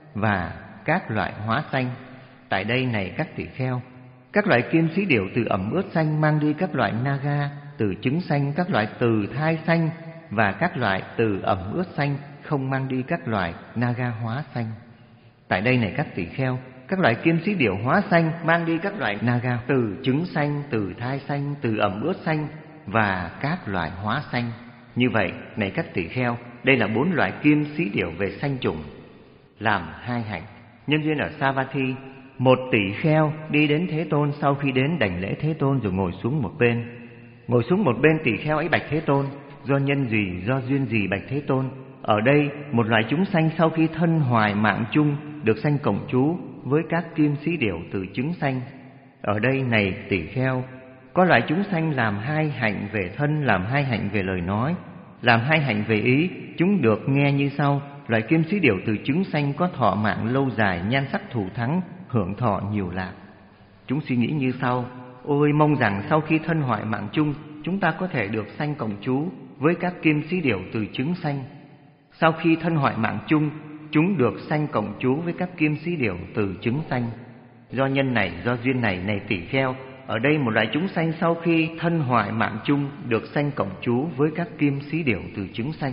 và các loại hóa sanh. Tại đây này các tỳ kheo, các loại kim xí điểu từ ẩm ướt sanh mang đi các loại naga từ trứng sanh, các loại từ thai sanh và các loại từ ẩm ướt sanh, không mang đi các loại naga hóa sanh. Tại đây này các tỳ kheo, các loại kim xí điểu hóa sanh mang đi các loại naga từ trứng sanh, từ thai sanh, từ ẩm ướt sanh và các loại hóa sanh. Như vậy này các tỳ kheo, đây là bốn loại kim xí điểu về sanh trùng. Làm hai hạnh. Nhân duyên ở Savatthi. Một tỷ kheo đi đến Thế Tôn, sau khi đến đảnh lễ Thế Tôn rồi ngồi xuống một bên. Ngồi xuống một bên, tỷ kheo ấy bạch Thế Tôn: do nhân gì, do duyên gì bạch Thế Tôn? Ở đây một loại chúng sanh sau khi thân hoài mạng chung được sanh cộng trú với các kim xí điểu từ trứng sanh. Ở đây này tỷ kheo, có loại chúng sanh làm hai hạnh về thân, làm hai hạnh về lời nói, làm hai hạnh về ý. Chúng được nghe như sau: loại kim xí điểu từ trứng sanh có thọ mạng lâu dài, nhan sắc thù thắng, hưởng thọ nhiều lạc. Chúng suy nghĩ như sau: ôi mong rằng sau khi thân hoại mạng chung, chúng ta có thể được sanh cộng trú với các kim xí điểu từ trứng sanh. Sau khi thân hoại mạng chung, chúng được sanh cộng trú với các kim xí điểu từ trứng sanh. Do nhân này, do duyên này, này tỷ kheo, ở đây một loại chúng sanh sau khi thân hoại mạng chung được sanh cộng trú với các kim xí điểu từ trứng sanh.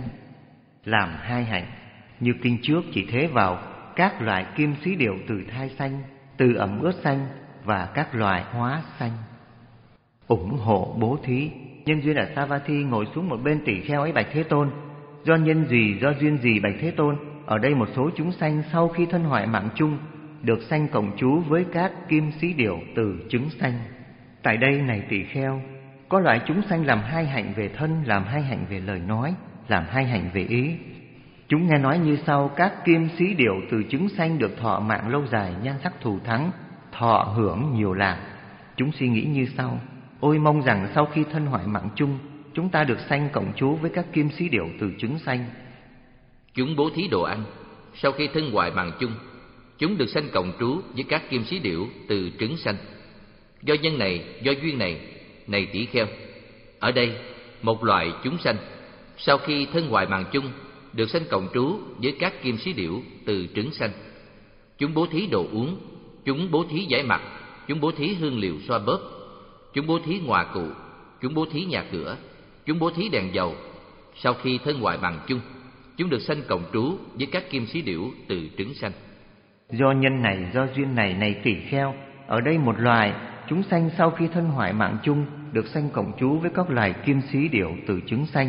Làm hai hạnh. Như kinh trước chỉ thế vào các loại kim xí điểu từ thai sanh, từ ẩm ướt sanh và các loại hóa sanh. Ủng hộ bố thí. Nhân duyên ở Savatthi. Ngồi xuống một bên, tỷ kheo ấy bạch Thế Tôn: do nhân gì, do duyên gì bạch Thế Tôn? Ở đây một số chúng sanh sau khi thân hoại mạng chung được sanh cộng trú với các kim xí điểu từ trứng sanh. Tại đây này tỷ kheo, có loại chúng sanh làm hai hạnh về thân, làm hai hạnh về lời nói, làm hai hạnh về ý. Chúng nghe nói như sau: các kim xí điểu từ trứng sanh được thọ mạng lâu dài, nhan sắc thù thắng, thọ hưởng nhiều lạc. Chúng suy nghĩ như sau: ôi mong rằng sau khi thân hoại mạng chung, chúng ta được sanh cộng trú với các kim xí điểu từ trứng sanh. Chúng bố thí đồ ăn. Sau khi thân hoại mạng chung, chúng được sanh cộng trú với các kim xí điểu từ trứng sanh. Do nhân này, do duyên này, này tỷ kheo, ở đây một loại chúng sanh sau khi thân hoại mạng chung được sanh cộng trú với các kim xí điểu từ trứng sanh. Chúng bố thí đồ uống, chúng bố thí giải mặt, chúng bố thí hương liệu xoa bóp, chúng bố thí ngọa cụ, chúng bố thí nhà cửa, chúng bố thí đèn dầu. Sau khi thân hoại mạng chung, chúng được sanh cộng trú với các kim xí điểu từ trứng sanh. Do nhân này, do duyên này, này tỷ kheo, ở đây một loài chúng sanh sau khi thân hoại mạng chung được sanh cộng trú với các loài kim xí điểu từ trứng sanh.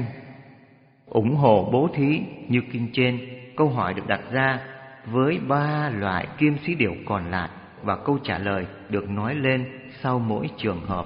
Ủng hộ bố thí. Như kinh trên, câu hỏi được đặt ra với ba loại kim xí điểu còn lại và câu trả lời được nói lên sau mỗi trường hợp.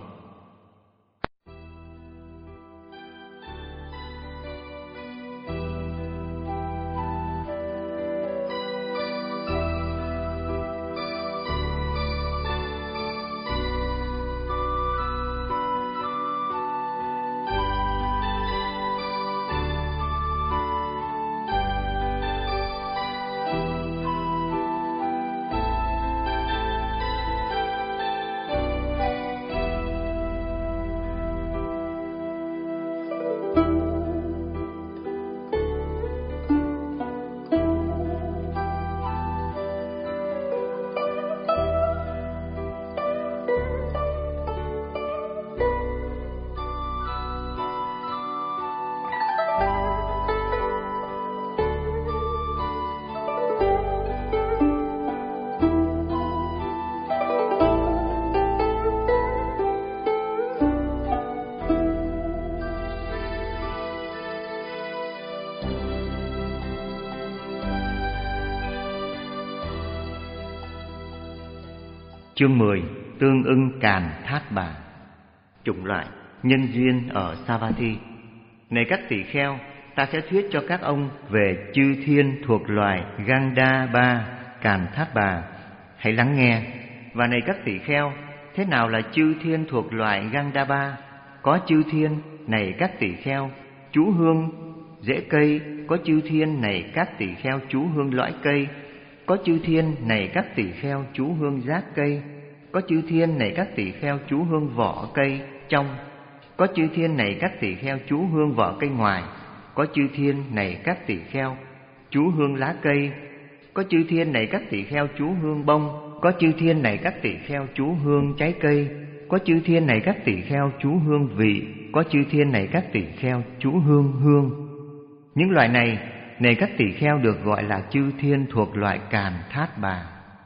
Chương mười. Tương ưng Càn Thát Bà. Chủng loại nhân duyên ở Savatthi. Này các tỳ kheo, ta sẽ thuyết cho các ông về chư thiên thuộc loài Gandhaba Càn Thát Bà. Hãy lắng nghe. Và này các tỳ kheo, thế nào là chư thiên thuộc loài Gandhaba? Có chư thiên này các tỳ kheo chú hương rễ cây, có chư thiên này các tỳ kheo chú hương lõi cây, có chư thiên này các tỳ kheo chú hương giác cây, có chư thiên này các tỳ kheo chú hương vỏ cây trong, có chư thiên này các tỳ kheo chú hương vỏ cây ngoài, có chư thiên này các tỳ kheo chú hương lá cây, có chư thiên này các tỳ kheo chú hương bông, có chư thiên này các tỳ kheo chú hương trái cây, có chư thiên này các tỳ kheo chú hương vị, có chư thiên này các tỳ kheo chú hương hương. Những loại này này các tỳ kheo được gọi là chư thiên thuộc loại Càn Thát Bà.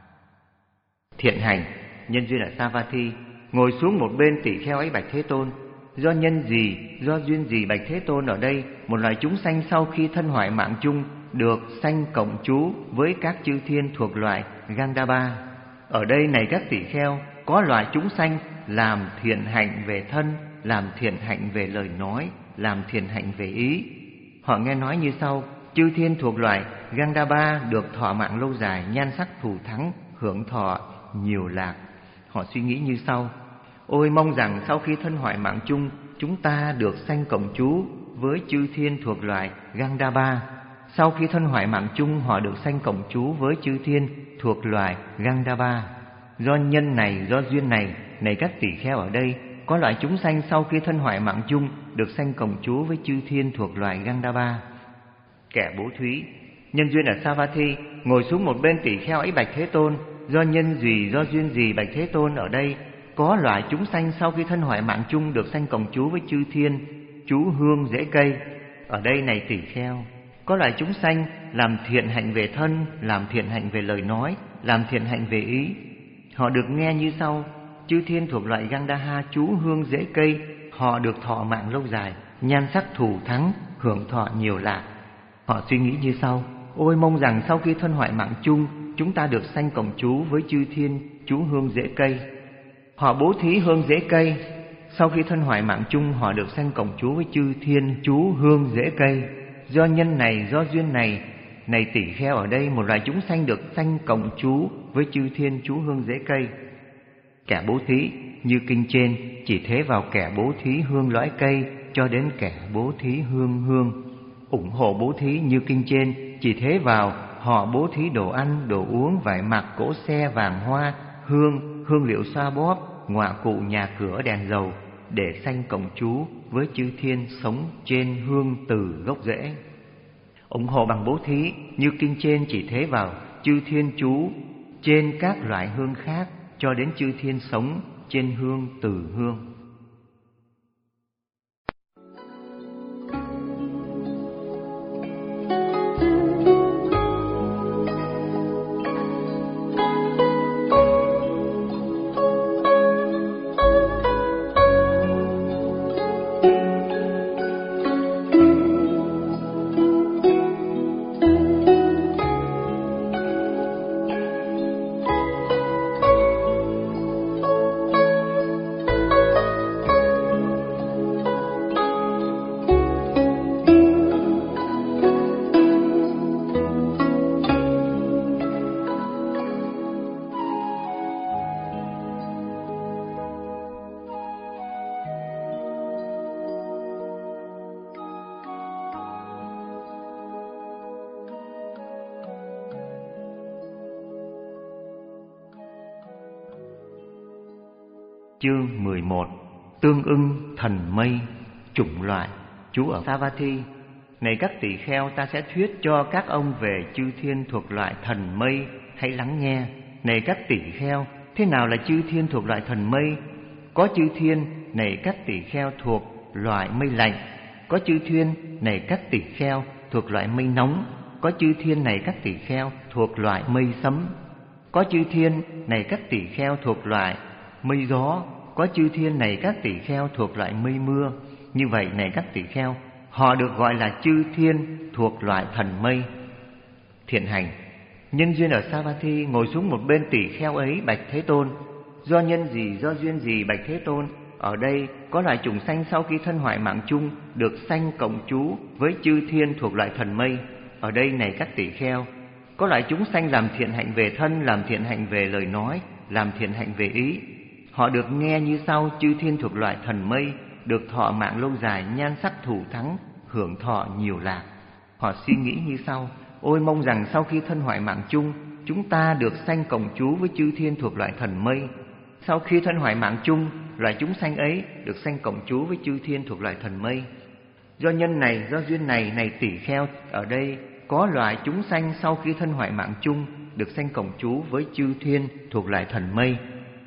Thiện hành nhân duyên ở Savatthi. Ngồi xuống một bên, tỳ kheo ấy bạch Thế Tôn: do nhân gì, do duyên gì bạch Thế Tôn, ở đây một loài chúng sanh sau khi thân hoại mạng chung được sanh cộng trú với các chư thiên thuộc loại Gandhaba. Ở đây này các tỳ kheo, có loài chúng sanh làm thiện hạnh về thân, làm thiện hạnh về lời nói, làm thiện hạnh về ý. Họ nghe nói như sau: chư thiên thuộc loại Gandhaba được thọ mạng lâu dài, nhan sắc thù thắng, hưởng thọ nhiều lạc. Họ suy nghĩ như sau: ôi mong rằng sau khi thân hoại mạng chung, chúng ta được sanh cộng trú với chư thiên thuộc loại Gandhaba. Sau khi thân hoại mạng chung, họ được sanh cộng trú với chư thiên thuộc loại Gandhaba. Do nhân này, do duyên này, này các tỳ kheo, ở đây có loại chúng sanh sau khi thân hoại mạng chung được sanh cộng trú với chư thiên thuộc loại Gandhaba. Kẻ bố thí nhân duyên ở Savatthi. Ngồi xuống một bên, tỳ kheo ấy bạch Thế Tôn: do nhân gì, do duyên gì bạch Thế Tôn, ở đây có loại chúng sanh sau khi thân hoại mạng chung được sanh cộng trú với chư thiên chú hương rễ cây. Ở đây này tỳ kheo, có loại chúng sanh làm thiện hạnh về thân, làm thiện hạnh về lời nói, làm thiện hạnh về ý. Họ được nghe như sau: chư thiên thuộc loại Gandhara chú hương rễ cây, họ được thọ mạng lâu dài, nhan sắc thù thắng, hưởng thọ nhiều lạc. Họ suy nghĩ như sau: ôi mong rằng sau khi thân hoại mạng chung, chúng ta được sanh cộng trú với chư thiên chú hương rễ cây. Họ bố thí hương rễ cây. Sau khi thân hoại mạng chung, họ được sanh cộng trú với chư thiên chú hương rễ cây. Do nhân này, do duyên này, này tỳ kheo, ở đây một loài chúng sanh được sanh cộng trú với chư thiên chú hương rễ cây. Kẻ bố thí như kinh trên, chỉ thế vào kẻ bố thí hương lõi cây cho đến kẻ bố thí hương hương. Ủng hộ bố thí như kinh trên, chỉ thế vào họ bố thí đồ ăn, đồ uống, vải mặc, cỗ xe, vàng hoa, hương, hương liệu xoa bóp, ngọa cụ, nhà cửa, đèn dầu, để sanh cộng trú với chư thiên sống trên hương từ gốc rễ. Ủng hộ bằng bố thí như kinh trên, chỉ thế vào chư thiên chú trên các loại hương khác cho đến chư thiên sống trên hương từ hương. Chương mười một. Tương ưng thần mây, chủng loại. Chú ở Savatthi: này các tỳ kheo, ta sẽ thuyết cho các ông về chư thiên thuộc loại thần mây, hãy lắng nghe. Này các tỳ kheo, thế nào là chư thiên thuộc loại thần mây? Có chư thiên, này các tỳ kheo, thuộc loại mây lạnh. Có chư thiên, này các tỳ kheo, thuộc loại mây nóng. Có chư thiên, này các tỳ kheo, thuộc loại mây sấm. Có chư thiên, này các tỳ kheo, thuộc loại mây gió. Có chư thiên, này các tỳ kheo, thuộc loại mây mưa. Như vậy, này các tỳ kheo, họ được gọi là chư thiên thuộc loại thần mây. Thiện hành. Nhân duyên ở Savatthi ngồi xuống một bên tỳ kheo ấy bạch Thế Tôn: do nhân gì, do duyên gì bạch Thế Tôn, ở đây có loại chủng sanh sau khi thân hoại mạng chung được sanh cộng trú với chư thiên thuộc loại thần mây. Ở đây, này các tỳ kheo, có loại chúng sanh làm thiện hạnh về thân, làm thiện hạnh về lời nói, làm thiện hạnh về ý. Họ được nghe như sau: chư thiên thuộc loại thần mây được thọ mạng lâu dài, nhan sắc thủ thắng, hưởng thọ nhiều lạc. Họ suy nghĩ như sau: ôi mong rằng sau khi thân hoại mạng chung, chúng ta được sanh cộng trú với chư thiên thuộc loại thần mây. Sau khi thân hoại mạng chung, loại chúng sanh ấy được sanh cộng trú với chư thiên thuộc loại thần mây. Do nhân này, do duyên này, này tỳ kheo, ở đây có loại chúng sanh sau khi thân hoại mạng chung được sanh cộng trú với chư thiên thuộc loại thần mây.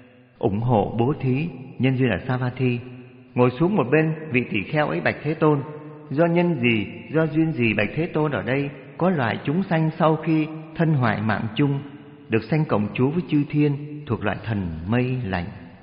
Ủng hộ bố thí. Nhân duyên ở Savatthi ngồi xuống một bên vị tỳ kheo ấy bạch Thế Tôn: do nhân gì, do duyên gì bạch Thế Tôn, ở đây có loại chúng sanh sau khi thân hoại mạng chung được sanh cộng trú với chư thiên thuộc loại thần mây lạnh.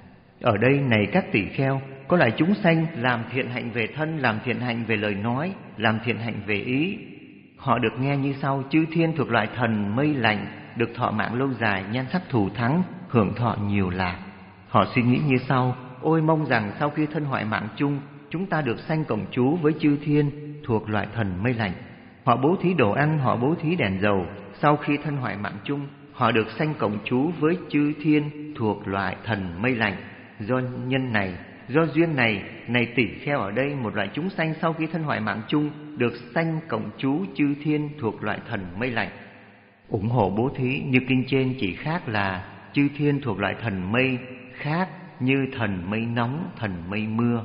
Ở đây, này các tỳ kheo, có loại chúng sanh làm thiện hạnh về thân, làm thiện hạnh về lời nói, làm thiện hạnh về ý. Họ được nghe như sau: chư thiên thuộc loại thần mây lạnh được thọ mạng lâu dài, nhan sắc thù thắng, hưởng thọ nhiều lạc. Họ suy nghĩ như sau: ôi mong rằng sau khi thân hoại mạng chung, chúng ta được sanh cộng trú với chư thiên thuộc loại thần mây lạnh. Họ bố thí đồ ăn, họ bố thí đèn dầu. Sau khi thân hoại mạng chung, họ được sanh cộng trú với chư thiên thuộc loại thần mây lạnh. Do nhân này, do duyên này, này tỷ kheo, ở đây một loại chúng sanh sau khi thân hoại mạng chung được sanh cộng trú chư thiên thuộc loại thần mây lạnh. Ủng hộ bố thí như kinh trên chỉ khác là chư thiên thuộc loại thần mây, khác như thần mây nóng, thần mây mưa.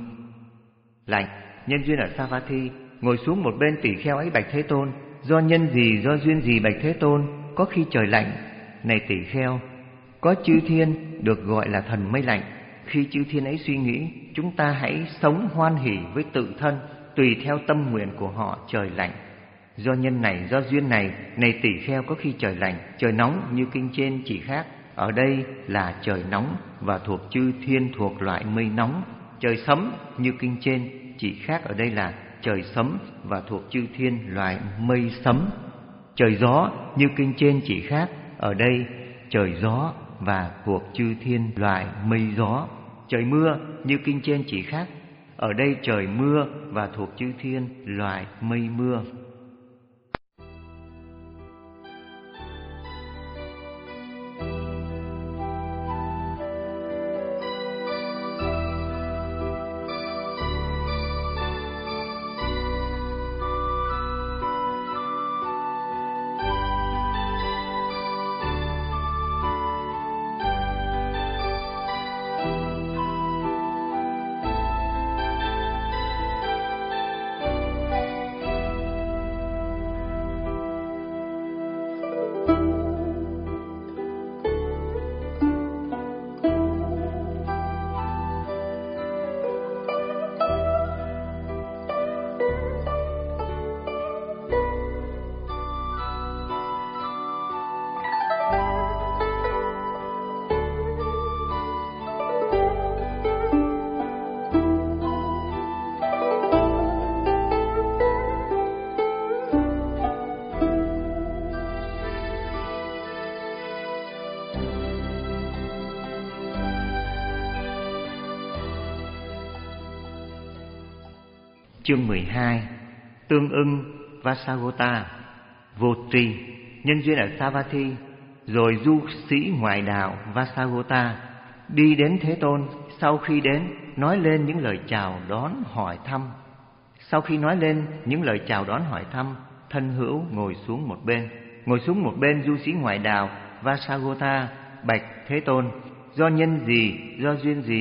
Lạnh. Nhân duyên ở Savatthi ngồi xuống một bên tỷ kheo ấy bạch Thế Tôn: do nhân gì, do duyên gì bạch Thế Tôn, có khi trời lạnh. Này tỷ kheo, có chư thiên được gọi là thần mây lạnh. Khi chư thiên ấy suy nghĩ, chúng ta hãy sống hoan hỉ với tự thân, tùy theo tâm nguyện của họ trời lạnh. Do nhân này, do duyên này, này tỷ kheo, có khi trời lạnh, trời nóng như kinh trên chỉ khác. Ở đây là trời nóng và thuộc chư thiên thuộc loại mây nóng. Trời sấm như kinh trên chỉ khác, ở đây là trời sấm và thuộc chư thiên loại mây sấm. Trời gió như kinh trên chỉ khác, ở đây trời gió và thuộc chư thiên loại mây gió. Trời mưa như kinh trên chỉ khác, ở đây trời mưa và thuộc chư thiên loại mây mưa. Chương mười hai. Tương ưng Vasagota. Vô tri. Nhân duyên ở Savatthi rồi du sĩ ngoại đạo Vasagota đi đến Thế Tôn. Sau khi đến, nói lên những lời chào đón hỏi thăm. Sau khi nói lên những lời chào đón hỏi thăm, thân hữu ngồi xuống một bên. Ngồi xuống một bên, du sĩ ngoại đạo Vasagota bạch Thế Tôn: do nhân gì, do duyên gì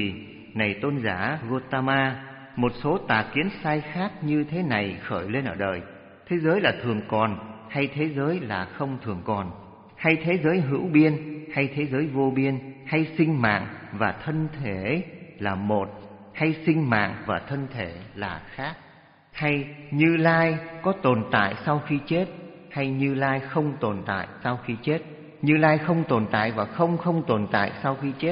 này tôn giả Gotama, một số tà kiến sai khác như thế này khởi lên ở đời. Thế giới là thường còn hay thế giới là không thường còn? Hay thế giới hữu biên hay thế giới vô biên? Hay sinh mạng và thân thể là một hay sinh mạng và thân thể là khác? Hay Như Lai có tồn tại sau khi chết hay Như Lai không tồn tại sau khi chết? Như Lai không tồn tại và không không tồn tại sau khi chết.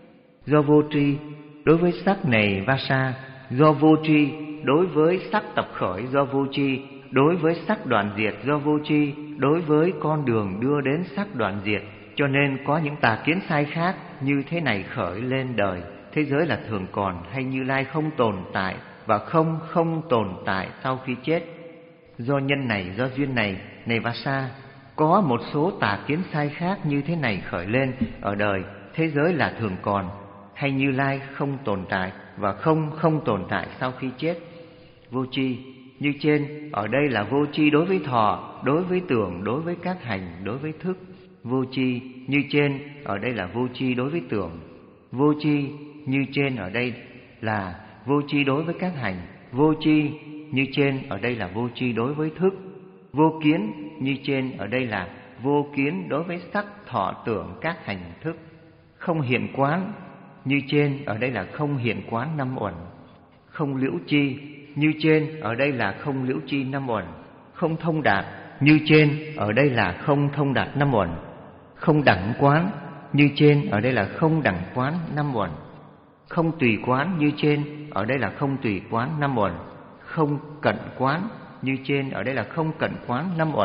Do vô tri đối với sắc này Vasa, do vô tri đối với sắc tập khởi, do vô tri đối với sắc đoạn diệt, do vô tri đối với con đường đưa đến sắc đoạn diệt, cho nên có những tà kiến sai khác như thế này khởi lên đời. Thế giới là thường còn hay Như Lai không tồn tại và không không tồn tại sau khi chết? Do nhân này, do duyên này, này Vasa, có một số tà kiến sai khác như thế này khởi lên ở đời. Thế giới là thường còn hay Như Lai không tồn tại và không không tồn tại sau khi chết? Vô tri như trên, ở đây là vô tri đối với thọ, đối với tưởng, đối với các hành, đối với thức. Vô tri như trên, ở đây là vô tri đối với tưởng. Vô tri như trên, ở đây là vô tri đối với các hành. Vô tri như trên, ở đây là vô tri đối với thức. Vô kiến như trên, ở đây là vô kiến đối với sắc, thọ, tưởng, các hành, thức. Không hiện quán như trên, ở đây là không hiện quán năm uẩn. Không liễu chi như trên, ở đây là không liễu chi năm uẩn. Không thông đạt như trên, ở đây là không thông đạt năm uẩn. Không đẳng quán như trên, ở đây là không đẳng quán năm uẩn. Không tùy quán như trên, ở đây là không tùy quán năm uẩn. Không cận quán như trên, ở đây là không cận quán năm uẩn.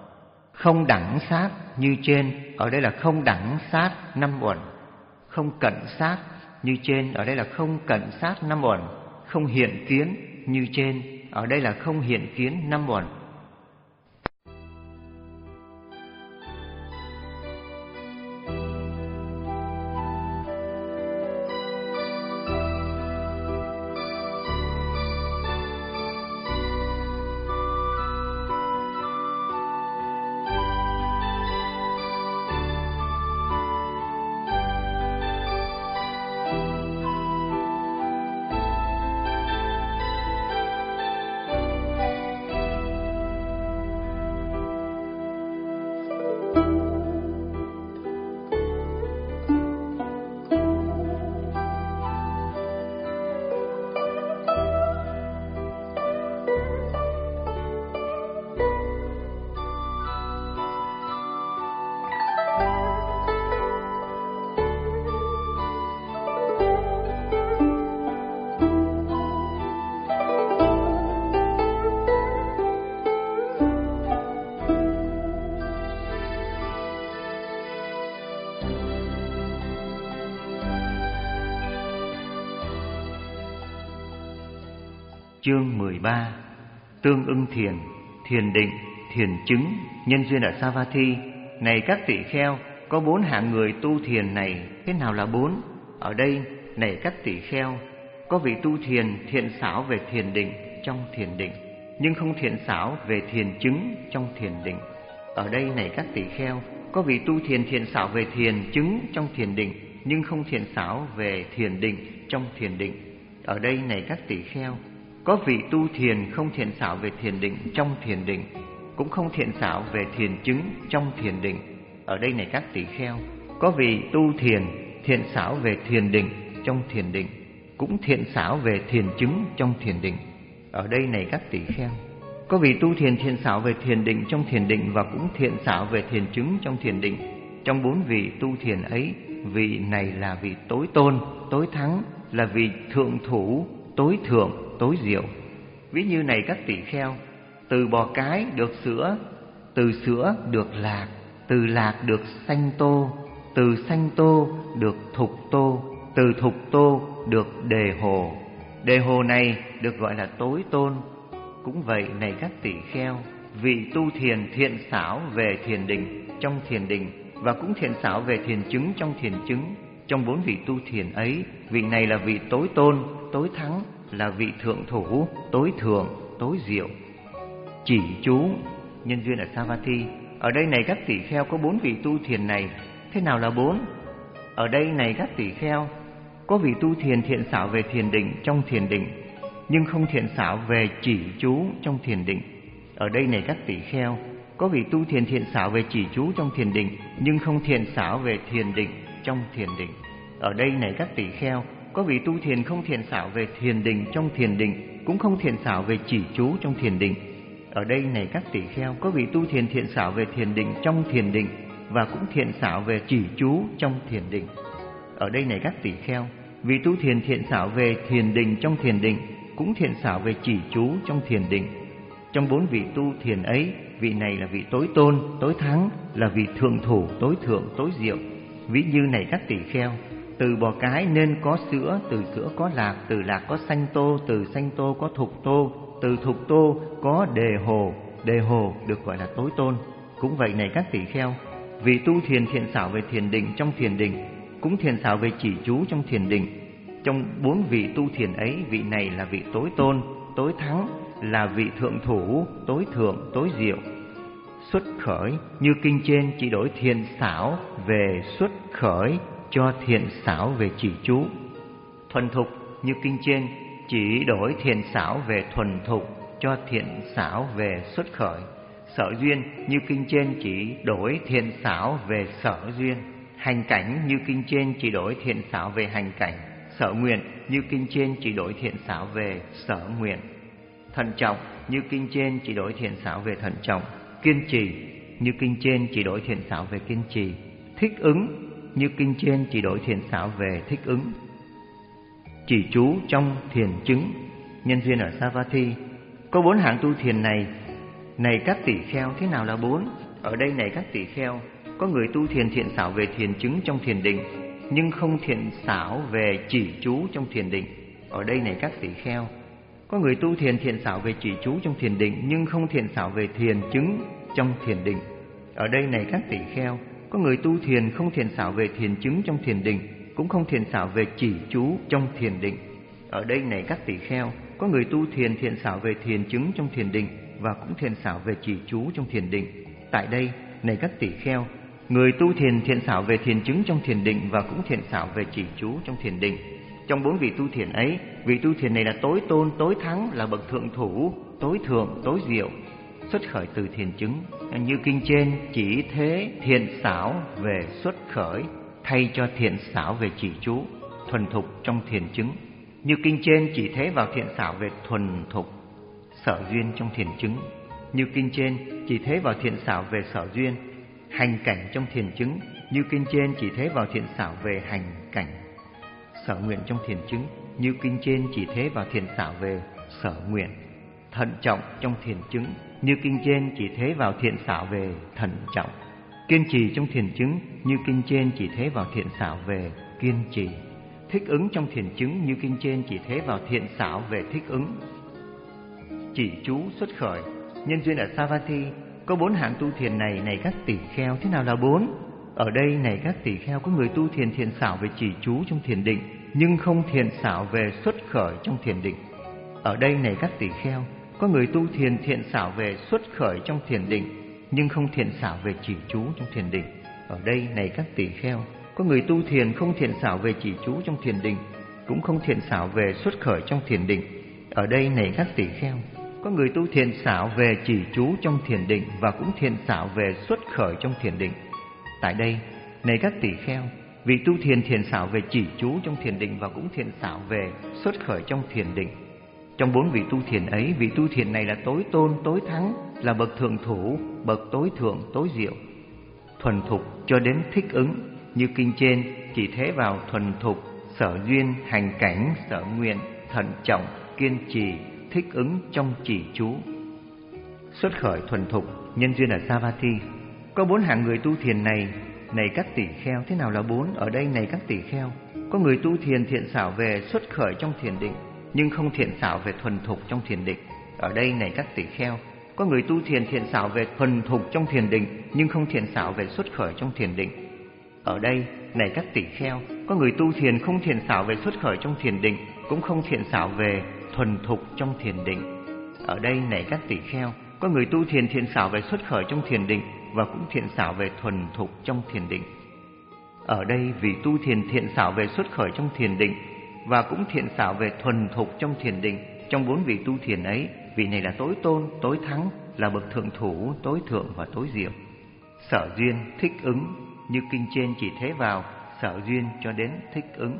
Không đẳng sát như trên, ở đây là không đẳng sát năm uẩn. Không cận sát như trên, ở đây là không cận sát năm uẩn. Không hiện kiến như trên, ở đây là không hiện kiến năm uẩn. Chương mười ba. Tương ưng thiền, thiền định, thiền chứng, nhân duyên ở Savatthi. Này các tỳ kheo, có bốn hạng người tu thiền này. Thế nào là bốn? Ở đây, này các tỳ kheo, có vị tu thiền thiện xảo về thiền định trong thiền định, nhưng không thiện xảo về thiền chứng trong thiền định. Ở đây, này các tỳ kheo, có vị tu thiền thiện xảo về thiền chứng trong thiền định, nhưng không thiện xảo về thiền định trong thiền định. Ở đây, này các tỳ kheo, có vị tu thiền không thiện xảo về thiền định trong thiền định, cũng không thiện xảo về thiền chứng trong thiền định. Ở đây, này các tỳ kheo, có vị tu thiền thiện xảo về thiền định trong thiền định, cũng thiện xảo về thiền chứng trong thiền định. Ở đây, này các tỳ kheo, có vị tu thiền thiện xảo về thiền định trong thiền định và cũng thiện xảo về thiền chứng trong thiền định. Trong bốn vị tu thiền ấy, vị này là vị tối tôn, tối thắng, là vị thượng thủ, tối thượng, tối diệu. Ví như này các tỳ kheo, từ bò cái được sữa, từ sữa được lạc, từ lạc được sanh tô, từ sanh tô được thục tô, từ thục tô được đề hồ. Đề hồ này được gọi là tối tôn. Cũng vậy, này các tỳ kheo, vị tu thiền thiện xảo về thiền định trong thiền định và cũng thiện xảo về thiền chứng trong thiền chứng. Trong bốn vị tu thiền ấy, vị này là vị tối tôn, tối thắng, là vị thượng thủ, tối thượng, tối diệu. Chỉ chú, nhân duyên ở Savatthi. Ở đây, này các tỳ kheo, có bốn vị tu thiền này. Thế nào là bốn? Ở đây, này các tỳ kheo, có vị tu thiền thiện xảo về thiền định trong thiền định, nhưng không thiện xảo về chỉ chú trong thiền định. Ở đây này các tỷ kheo, có vị tu thiền thiện xảo về chỉ chú trong thiền định, nhưng không thiện xảo về thiền định trong thiền định. Ở đây này các tỷ kheo, có vị tu thiền không thiện xảo về thiền định trong thiền định, cũng không thiện xảo về chỉ chú trong thiền định. Ở đây này các tỷ kheo, có vị tu thiền thiện xảo về thiền định trong thiền định, và cũng thiện xảo về chỉ chú trong thiền định. Ở đây này các tỷ kheo, vị tu thiền thiện xảo về thiền định trong thiền định, cũng thiện xảo về chỉ chú trong thiền định. Trong bốn vị tu thiền ấy, vị này là vị tối tôn, tối thắng, là vị thượng thủ, tối thượng, tối diệu. Ví như này các tỷ kheo, từ bò cái nên có sữa, từ sữa có lạc, từ lạc có sanh tô, từ sanh tô có thục tô, từ thục tô có đề hồ, đề hồ được gọi là tối tôn. Cũng vậy này các tỷ kheo, vị tu thiền thiện xảo về thiền định trong thiền định, cũng thiện xảo về chỉ chú trong thiền định. Trong bốn vị tu thiền ấy, vị này là vị tối tôn, tối thắng, là vị thượng thủ, tối thượng, tối diệu. Xuất khởi như kinh trên chỉ đổi thiện xảo về xuất khởi cho thiện xảo về chỉ chú. Thuần thục như kinh trên chỉ đổi thiện xảo về thuần thục cho thiện xảo về xuất khởi. Sở duyên như kinh trên chỉ đổi thiện xảo về sở duyên. Hành cảnh như kinh trên chỉ đổi thiện xảo về hành cảnh. Sở nguyện như kinh trên chỉ đổi thiện xảo về sở nguyện. Thận trọng như kinh trên chỉ đổi thiện xảo về thận trọng. Kiên trì như kinh trên chỉ đổi thiện xảo về kiên trì. Thích ứng như kinh trên chỉ đổi thiện xảo về thích ứng. Chỉ chú trong thiền chứng. Nhân duyên ở Savatthi có bốn hạng tu thiền này. Này các tỷ kheo, thế nào là bốn? Ở đây này các tỷ kheo, có người tu thiền thiện xảo về thiền chứng trong thiền định, nhưng không thiện xảo về chỉ chú trong thiền định. Ở đây này các tỷ kheo, có người tu thiền thiện xảo về chỉ chú trong thiền định, nhưng không thiện xảo về thiền chứng trong thiền định. Ở đây này các tỷ kheo, có người tu thiền không thiện xảo về thiền chứng trong thiền định, cũng không thiện xảo về chỉ chú trong thiền định. Ở đây này các tỷ kheo, có người tu thiền thiện xảo về thiền chứng trong thiền định, và cũng thiện xảo về chỉ chú trong thiền định. Tại đây này các tỷ kheo, người tu thiền thiện xảo về thiền chứng trong thiền định, và cũng thiện xảo về chỉ chú trong thiền định. Trong bốn vị tu thiền ấy, vị tu thiền này là tối tôn, tối thắng, là bậc thượng thủ, tối thượng, tối diệu, xuất khởi từ thiền chứng. Như kinh trên chỉ thế thiện xảo về xuất khởi thay cho thiện xảo về chỉ chú, thuần thục trong thiền chứng. Như kinh trên chỉ thế vào thiện xảo về thuần thục, sở duyên trong thiền chứng. Như kinh trên chỉ thế vào thiện xảo về sở duyên, hành cảnh trong thiền chứng. Như kinh trên chỉ thế vào thiện xảo về hành cảnh, sở nguyện trong thiền chứng. Như kinh trên chỉ thế vào thiện xảo về sở nguyện, thận trọng trong thiền chứng. Như kinh trên chỉ thế vào thiện xảo về thận trọng, kiên trì trong thiền chứng. Như kinh trên chỉ thế vào thiện xảo về kiên trì, thích ứng trong thiền chứng. Như kinh trên chỉ thế vào thiện xảo về thích ứng. Chỉ chú xuất khởi. Nhân duyên ở Savatthi có bốn hạng tu thiền này. Này các tỷ kheo, thế nào là bốn? Ở đây này các tỷ kheo, có người tu thiền thiện xảo về chỉ chú trong thiền định, nhưng không thiện xảo về xuất khởi trong thiền định. Ở đây này các tỷ kheo, có người tu thiền thiện xảo về xuất khởi trong thiền định, nhưng không thiện xảo về chỉ chú trong thiền định. Ở đây này các tỷ kheo, có người tu thiền không thiện xảo về chỉ chú trong thiền định, cũng không thiện xảo về xuất khởi trong thiền định. Ở đây này các tỷ kheo, có người tu thiện xảo về chỉ chú trong thiền định, và cũng thiện xảo về xuất khởi trong thiền định. Tại đây này các tỷ kheo, vị tu thiền thiện xảo về chỉ chú trong thiền định, và cũng thiện xảo về xuất khởi trong thiền định. Trong bốn vị tu thiền ấy, vị tu thiền này là tối tôn, tối thắng, là bậc thượng thủ, bậc tối thượng, tối diệu, thuần thục cho đến thích ứng. Như kinh trên chỉ thế vào thuần thục, sở duyên, hành cảnh, sở nguyện, thận trọng, kiên trì, thích ứng trong chỉ chú. Xuất khởi thuần thục. Nhân duyên ở Savatthi có bốn hạng người tu thiền này. Này các tỷ kheo, thế nào là bốn? Ở đây này các tỷ kheo, có người tu thiền thiện xảo về xuất khởi trong thiền định, nhưng không thiện xảo về thuần thục trong thiền định. Ở đây này các tỷ kheo, có người tu thiền thiện xảo về thuần thục trong thiền định, nhưng không thiện xảo về xuất khởi trong thiền định. Ở đây này các tỷ kheo, có người tu thiền không thiện xảo về xuất khởi trong thiền định, cũng không thiện xảo về thuần thục trong thiền định. Ở đây này các tỷ kheo, có người tu thiền thiện xảo về xuất khởi trong thiền định, và cũng thiện xảo về thuần thục trong thiền định. Ở đây vị tu thiền thiện xảo về xuất khởi trong thiền định và cũng thiện xảo về thuần thục trong thiền định. Trong bốn vị tu thiền ấy, vị này là tối tôn, tối thắng, là bậc thượng thủ, tối thượng và tối diệu. Sở duyên, thích ứng, như kinh trên chỉ thế vào sở duyên cho đến thích ứng.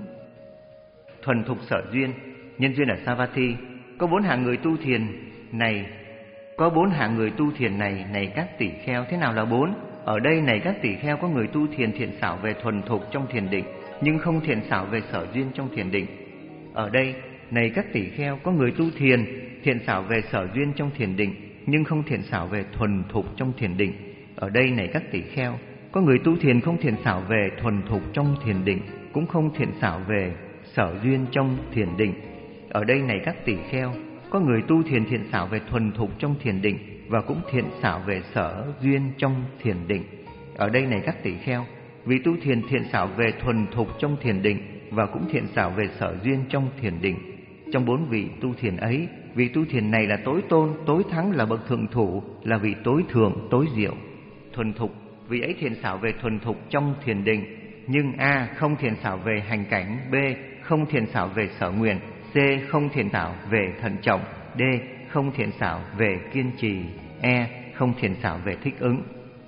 Thuần thục sở duyên, nhân duyên ở Savatthi. Có bốn hạng người tu thiền này, có bốn hạng người tu thiền này, này các tỷ kheo. Thế nào là bốn? Ở đây này các tỷ kheo, có người tu thiền thiện xảo về thuần thục trong thiền định, nhưng không thiện xảo về sở duyên trong thiền định. Ở đây này các tỷ kheo, có người tu thiền thiện xảo về sở duyên trong thiền định, nhưng không thiện xảo về thuần thục trong thiền định. Ở đây này các tỷ kheo, có người tu thiền không thiện xảo về thuần thục trong thiền định, cũng không thiện xảo về sở duyên trong thiền định. Ở đây này các tỷ kheo, có người tu thiền thiện xảo về thuần thục trong thiền định và cũng thiện xảo về sở duyên trong thiền định. Ở đây này các tỷ kheo, vị tu thiền thiện xảo về thuần thục trong thiền định và cũng thiện xảo về sở duyên trong thiền định. Trong bốn vị tu thiền ấy, vị tu thiền này là tối tôn, tối thắng, là bậc thượng thủ, là vị tối thượng, tối diệu. Thuần thục, vị ấy thiện xảo về thuần thục trong thiền định, nhưng A. không thiện xảo về hành cảnh, B. không thiện xảo về sở nguyện, C. không thiện xảo về thận trọng, D. không thiện xảo về kiên trì, E. không thiện xảo về thích ứng.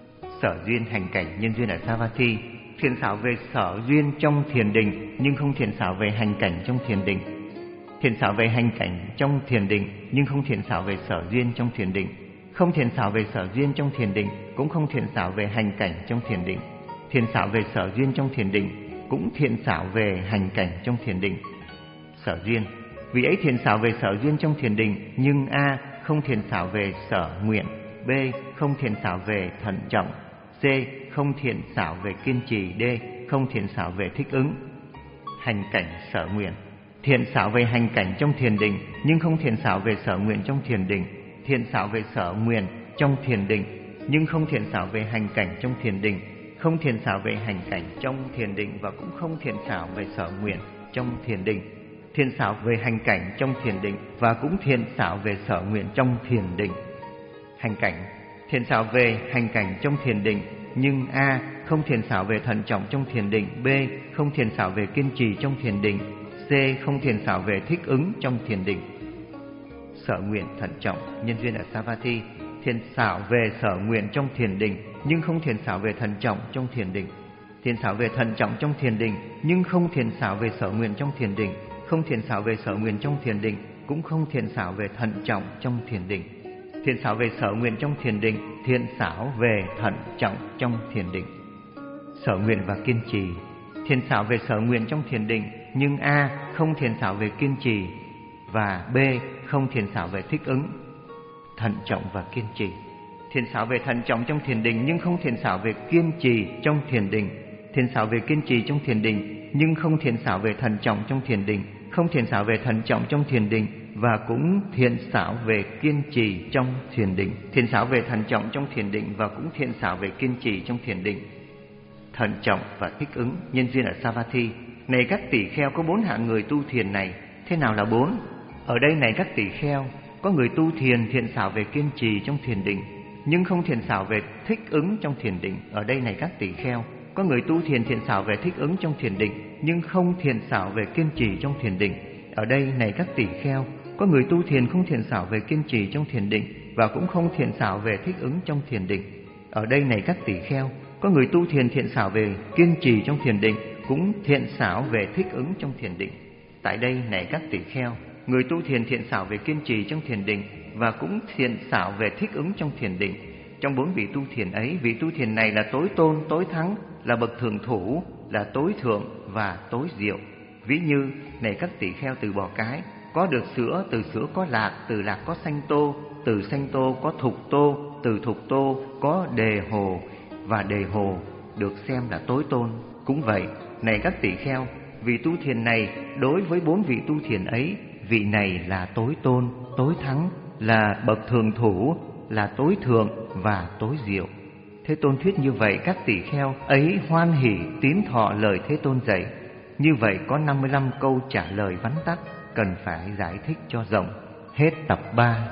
Sở duyên, hành cảnh, nhân duyên ở Savatthi. Thiện xảo về sở duyên trong thiền định, nhưng không thiện xảo về hành cảnh trong thiền định. Thiện xảo về hành cảnh trong thiền định, nhưng không thiện xảo về sở duyên trong thiền định. Không thiện xảo về sở duyên trong thiền định, cũng không thiện xảo về hành cảnh trong thiền định. Thiện xảo về sở duyên trong thiền định, cũng thiện xảo về hành cảnh trong thiền định. Sở duyên, vị ấy thiện xảo về sở duyên trong thiền định, nhưng A. không thiện xảo về sở nguyện, B. không thiện xảo về thận trọng, C. không thiện xảo về kiên trì, D. không thiện xảo về thích ứng. Hành cảnh, sở nguyện, thiện xảo về hành cảnh trong thiền định, nhưng không thiện xảo về sở nguyện trong thiền định. Thiện xảo về sở nguyện trong thiền định, nhưng không thiện xảo về hành cảnh trong thiền định. Không thiện xảo về hành cảnh trong thiền định và cũng không thiện xảo về sở nguyện trong thiền định. Thiện xảo về hành cảnh trong thiền định và cũng thiện xảo về sở nguyện trong thiền định. Hành cảnh, thiện xảo về hành cảnh trong thiền định, nhưng A. không thiện xảo về thận trọng trong thiền định, B. không thiện xảo về kiên trì trong thiền định, C. không thiện xảo về thích ứng trong thiền định. Sở nguyện, thận trọng, nhân duyên ở Savatthi. Thiện xảo về sở nguyện trong thiền định, nhưng không thiện xảo về thận trọng trong thiền định. Thiện xảo về thận trọng trong thiền định, nhưng không thiện xảo về sở nguyện trong thiền định. Không thiện xảo về sở nguyện trong thiền định, cũng không thiện xảo về thận trọng trong thiền định. Thiện xảo về sở nguyện trong thiền định, thiện xảo về thận trọng trong thiền định. Sở nguyện và kiên trì. Thiện xảo về sở nguyện trong thiền định, nhưng A. không thiện xảo về kiên trì và B. không thiện xảo về thích ứng. Thận trọng và kiên trì. Thiện xảo về thận trọng trong thiền định, nhưng không thiện xảo về kiên trì trong thiền định. Thiện xảo về kiên trì trong thiền định, nhưng không thiện xảo về thận trọng trong thiền định. Không thiện xảo về thận trọng trong thiền định và cũng thiện xảo về kiên trì trong thiền định. Thiện xảo về thận trọng trong thiền định và cũng thiện xảo về kiên trì trong thiền định. Thận trọng và thích ứng, nhân duyên ở Savatthi. Này các tỷ kheo, có bốn hạng người tu thiền này. Thế nào là bốn? Ở đây này các tỷ kheo, có người tu thiền thiện xảo về kiên trì trong thiền định, nhưng không thiện xảo về thích ứng trong thiền định. Ở đây này các tỷ kheo, có người tu thiền thiện xảo về thích ứng trong thiền định, nhưng không thiện xảo về kiên trì trong thiền định. Ở đây này các tỷ kheo, có người tu thiền không thiện xảo về kiên trì trong thiền định và cũng không thiện xảo về thích ứng trong thiền định. Ở đây này các tỷ kheo, có người tu thiền thiện xảo về kiên trì trong thiền định, cũng thiện xảo về thích ứng trong thiền định. Tại đây này các tỷ kheo, người tu thiền thiện xảo về kiên trì trong thiền định và cũng thiện xảo về thích ứng trong thiền định. Trong bốn vị tu thiền ấy, vị tu thiền này là tối tôn, tối thắng, là bậc thượng thủ, là tối thượng và tối diệu. Ví như, này các tỷ kheo, từ bò cái có được sữa, từ sữa có lạc, từ lạc có sanh tô, từ sanh tô có thục tô, từ thục tô có đề hồ, và đề hồ được xem là tối tôn. Cũng vậy, này các tỷ kheo, vị tu thiền này đối với bốn vị tu thiền ấy, vị này là tối tôn, tối thắng, là bậc thường thủ, là tối thượng và tối diệu. Thế Tôn thuyết như vậy, các tỷ kheo ấy hoan hỉ tín thọ lời Thế Tôn dạy. Như vậy có năm mươi lăm câu trả lời vắn tắt, cần phải giải thích cho rộng. Hết tập ba.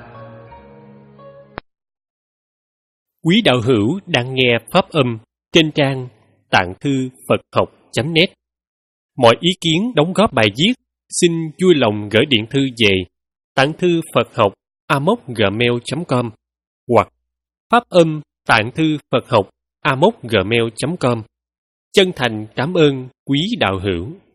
Quý đạo hữu đang nghe pháp âm trên trang tạng thư Phật học chấm net. Mọi ý kiến đóng góp bài viết xin vui lòng gửi điện thư về tạng thư Phật học a m o c gmail chấm com hoặc phát âm tạng thư Phật học a m o c gmail chấm com. Chân thành cảm ơn quý đạo hữu.